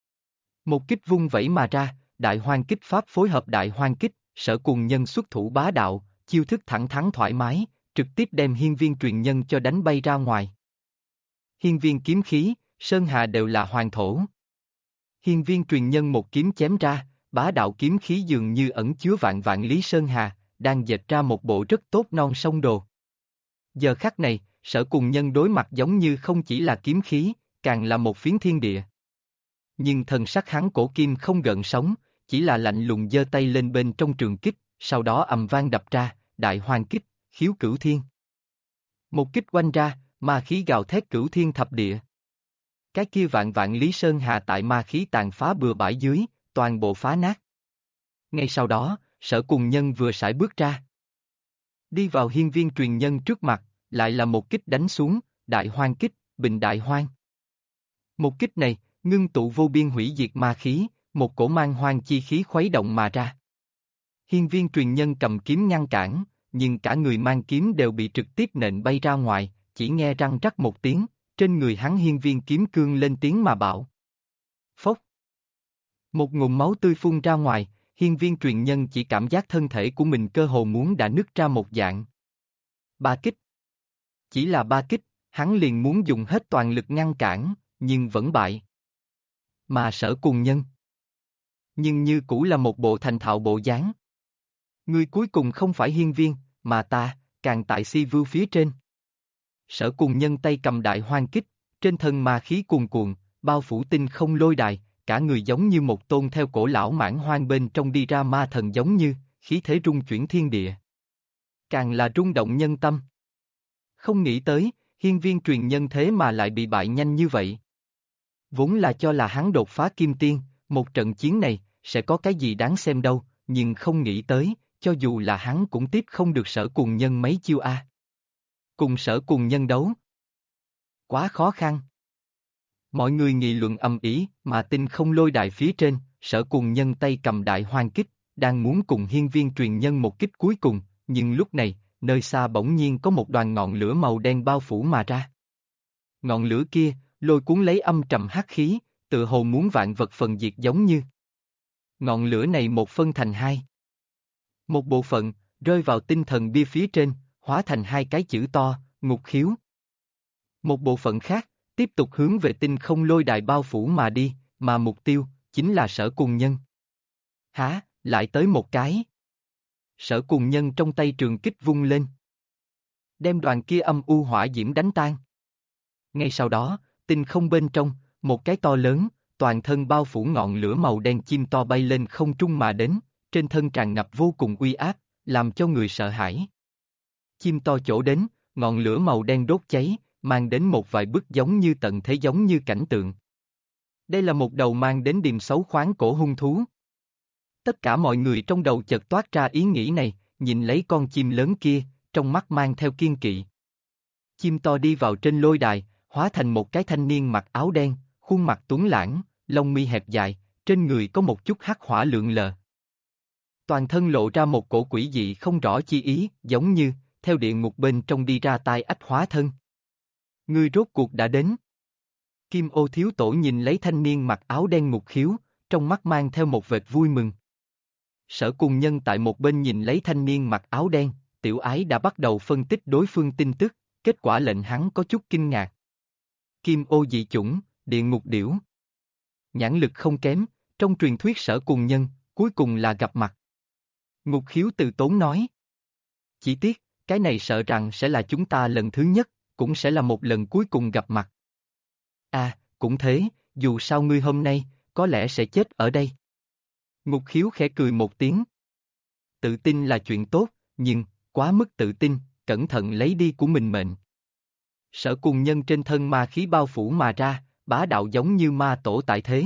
Một kích vung vẩy mà ra, đại hoang kích pháp phối hợp đại hoang kích, Sở Cùng Nhân xuất thủ bá đạo, chiêu thức thẳng thắn thoải mái, trực tiếp đem hiên viên truyền nhân cho đánh bay ra ngoài. Hiên viên kiếm khí, sơn hà đều là hoàng thổ. Hiên viên truyền nhân một kiếm chém ra, bá đạo kiếm khí dường như ẩn chứa vạn vạn lý sơn hà, đang dệt ra một bộ rất tốt non sông đồ. Giờ khắc này, Sở Cùng Nhân đối mặt giống như không chỉ là kiếm khí, càng là một phiến thiên địa. Nhưng thần sắc hắn cổ kim không gợn sóng, chỉ là lạnh lùng giơ tay lên bên trong trường kích, sau đó ầm vang đập ra, đại hoang kích, khiếu cửu thiên. Một kích oanh ra, ma khí gào thét cửu thiên thập địa. Cái kia vạn vạn Lý Sơn Hà tại ma khí tàn phá bừa bãi dưới, toàn bộ phá nát. Ngay sau đó, Sở Cùng Nhân vừa sải bước ra. Đi vào hiên viên truyền nhân trước mặt, lại là một kích đánh xuống, đại hoang kích, bình đại hoang. Một kích này, ngưng tụ vô biên hủy diệt ma khí, một cổ mang hoang chi khí khuấy động mà ra. Hiên viên truyền nhân cầm kiếm ngăn cản, nhưng cả người mang kiếm đều bị trực tiếp nện bay ra ngoài, chỉ nghe răng rắc một tiếng, trên người hắn hiên viên kiếm cương lên tiếng mà bạo. Phốc. Một ngụm máu tươi phun ra ngoài, hiên viên truyền nhân chỉ cảm giác thân thể của mình cơ hồ muốn đã nứt ra một dạng. Ba kích. Chỉ là ba kích, hắn liền muốn dùng hết toàn lực ngăn cản, nhưng vẫn bại. Mà Sở Cùng Nhân. Nhưng như cũ là một bộ thành thạo bộ dáng. Ngươi cuối cùng không phải hiên viên, mà ta, càng tại si vưu phía trên. Sở Cùng Nhân tay cầm đại hoang kích, trên thân ma khí cuồn cuộn, bao phủ tinh không lôi đài, cả người giống như một tôn theo cổ lão mãn hoang bên trong đi ra ma thần giống như, khí thế rung chuyển thiên địa. Càng là rung động nhân tâm. Không nghĩ tới, hiên viên truyền nhân thế mà lại bị bại nhanh như vậy. Vốn là cho là hắn đột phá kim tiên, một trận chiến này, sẽ có cái gì đáng xem đâu, nhưng không nghĩ tới, cho dù là hắn cũng tiếp không được Sở Cùng Nhân mấy chiêu a. Cùng Sở Cùng Nhân đấu. Quá khó khăn. Mọi người nghị luận ầm ĩ, mà tinh không lôi đài phía trên, Sở Cùng Nhân tay cầm đại hoang kích, đang muốn cùng hiên viên truyền nhân một kích cuối cùng, nhưng lúc này, nơi xa bỗng nhiên có một đoàn ngọn lửa màu đen bao phủ mà ra. Ngọn lửa kia, lôi cuốn lấy âm trầm hắc khí, tự hồ muốn vạn vật phần diệt giống như. Ngọn lửa này một phân thành hai. Một bộ phận, rơi vào tinh thần bia phía trên, hóa thành hai cái chữ to, ngục khiếu. Một bộ phận khác, tiếp tục hướng về tinh không lôi đài bao phủ mà đi, mà mục tiêu, chính là Sở Cùng Nhân. Hả, lại tới một cái. Sở Cùng Nhân trong tay trường kích vung lên. Đem đoàn kia âm u hỏa diễm đánh tan. Ngay sau đó, tinh không bên trong, một cái to lớn, toàn thân bao phủ ngọn lửa màu đen chim to bay lên không trung mà đến, trên thân tràn ngập vô cùng uy áp, làm cho người sợ hãi. Chim to chỗ đến, ngọn lửa màu đen đốt cháy, mang đến một vài bức giống như tận thế giống như cảnh tượng. Đây là một đầu mang đến điềm xấu khoáng cổ hung thú. Tất cả mọi người trong đầu chợt toát ra ý nghĩ này, nhìn lấy con chim lớn kia, trong mắt mang theo kiên kỵ. Chim to đi vào trên lôi đài, hóa thành một cái thanh niên mặc áo đen, khuôn mặt tuấn lãng, lông mi hẹp dài, trên người có một chút hắc hỏa lượn lờ. Toàn thân lộ ra một cổ quỷ dị không rõ chi ý, giống như, theo địa ngục bên trong đi ra tai ách hóa thân. Ngươi rốt cuộc đã đến. Kim Ô thiếu tổ nhìn lấy thanh niên mặc áo đen ngục khiếu, trong mắt mang theo một vệt vui mừng. Sở Cùng Nhân tại một bên nhìn lấy thanh niên mặc áo đen, tiểu ái đã bắt đầu phân tích đối phương tin tức, kết quả lệnh hắn có chút kinh ngạc. Kim Ô dị chủng, địa ngục điểu. Nhãn lực không kém, trong truyền thuyết Sở Cùng Nhân, cuối cùng là gặp mặt. Ngục khiếu từ tốn nói. Chỉ tiếc, cái này sợ rằng sẽ là chúng ta lần thứ nhất, cũng sẽ là một lần cuối cùng gặp mặt. À, cũng thế, dù sao ngươi hôm nay, có lẽ sẽ chết ở đây. Ngục khiếu khẽ cười một tiếng. Tự tin là chuyện tốt, nhưng, quá mức tự tin, cẩn thận lấy đi của mình mệnh. Sở Cùng Nhân trên thân ma khí bao phủ mà ra, bá đạo giống như ma tổ tại thế.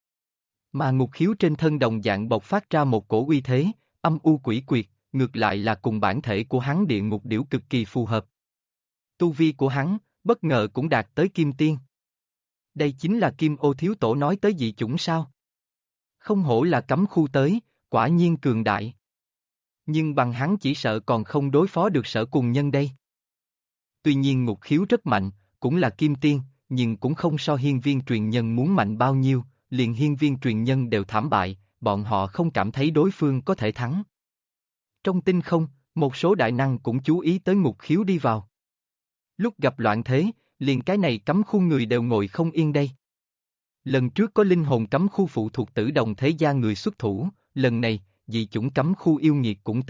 Mà ngục khiếu trên thân đồng dạng bộc phát ra một cổ uy thế, âm u quỷ quyệt, ngược lại là cùng bản thể của hắn địa ngục điểu cực kỳ phù hợp. Tu vi của hắn, bất ngờ cũng đạt tới kim tiên. Đây chính là Kim Ô thiếu tổ nói tới dị chủng sao? Không hổ là cấm khu tới, quả nhiên cường đại. Nhưng bằng hắn chỉ sợ còn không đối phó được Sở Cùng Nhân đây. Tuy nhiên ngục khiếu rất mạnh, cũng là kim tiên, nhưng cũng không so hiên viên truyền nhân muốn mạnh bao nhiêu, liền hiên viên truyền nhân đều thảm bại, bọn họ không cảm thấy đối phương có thể thắng. Trong tinh không, một số đại năng cũng chú ý tới ngục khiếu đi vào. Lúc gặp loạn thế, liền cái này cấm khu người đều ngồi không yên đây. Lần trước có linh hồn cấm khu phụ thuộc Tử Đồng thế gia người xuất thủ, lần này, dị chủng cấm khu yêu nghiệt cũng tới,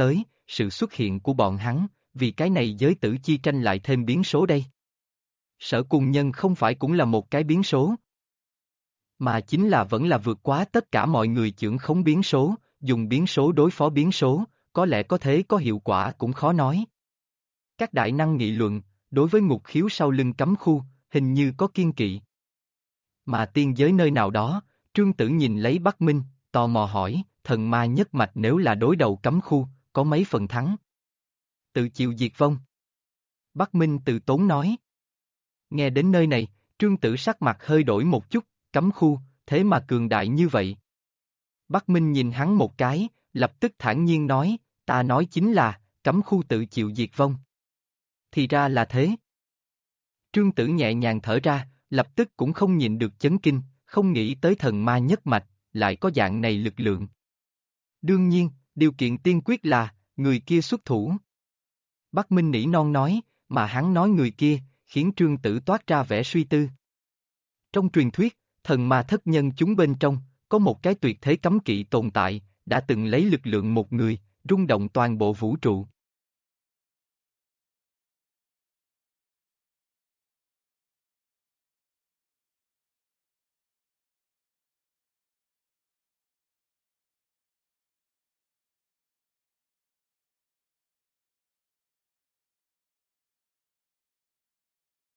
sự xuất hiện của bọn hắn, vì cái này giới tử chi tranh lại thêm biến số đây. Sở cùng nhân không phải cũng là một cái biến số, mà chính là vẫn là vượt quá tất cả mọi người chưởng khống biến số, dùng biến số đối phó biến số, có lẽ có thế có hiệu quả cũng khó nói. Các đại năng nghị luận, đối với ngục khiếu sau lưng cấm khu, hình như có kiên kỵ. Mà tiên giới nơi nào đó, Trương Tử nhìn lấy Bắc Minh, tò mò hỏi, thần ma nhất mạch nếu là đối đầu cấm khu, có mấy phần thắng? Tự chịu diệt vong. Bắc Minh từ tốn nói. Nghe đến nơi này, Trương Tử sắc mặt hơi đổi một chút, cấm khu, thế mà cường đại như vậy. Bắc Minh nhìn hắn một cái, lập tức thản nhiên nói, ta nói chính là, cấm khu tự chịu diệt vong. Thì ra là thế. Trương Tử nhẹ nhàng thở ra, lập tức cũng không nhịn được chấn kinh, không nghĩ tới thần ma nhất mạch, lại có dạng này lực lượng. Đương nhiên, điều kiện tiên quyết là, người kia xuất thủ. Bắc Minh nỉ non nói, mà hắn nói người kia, khiến Trương Tử toát ra vẻ suy tư. Trong truyền thuyết, thần ma thất nhân chúng bên trong, có một cái tuyệt thế cấm kỵ tồn tại, đã từng lấy lực lượng một người, rung động toàn bộ vũ trụ.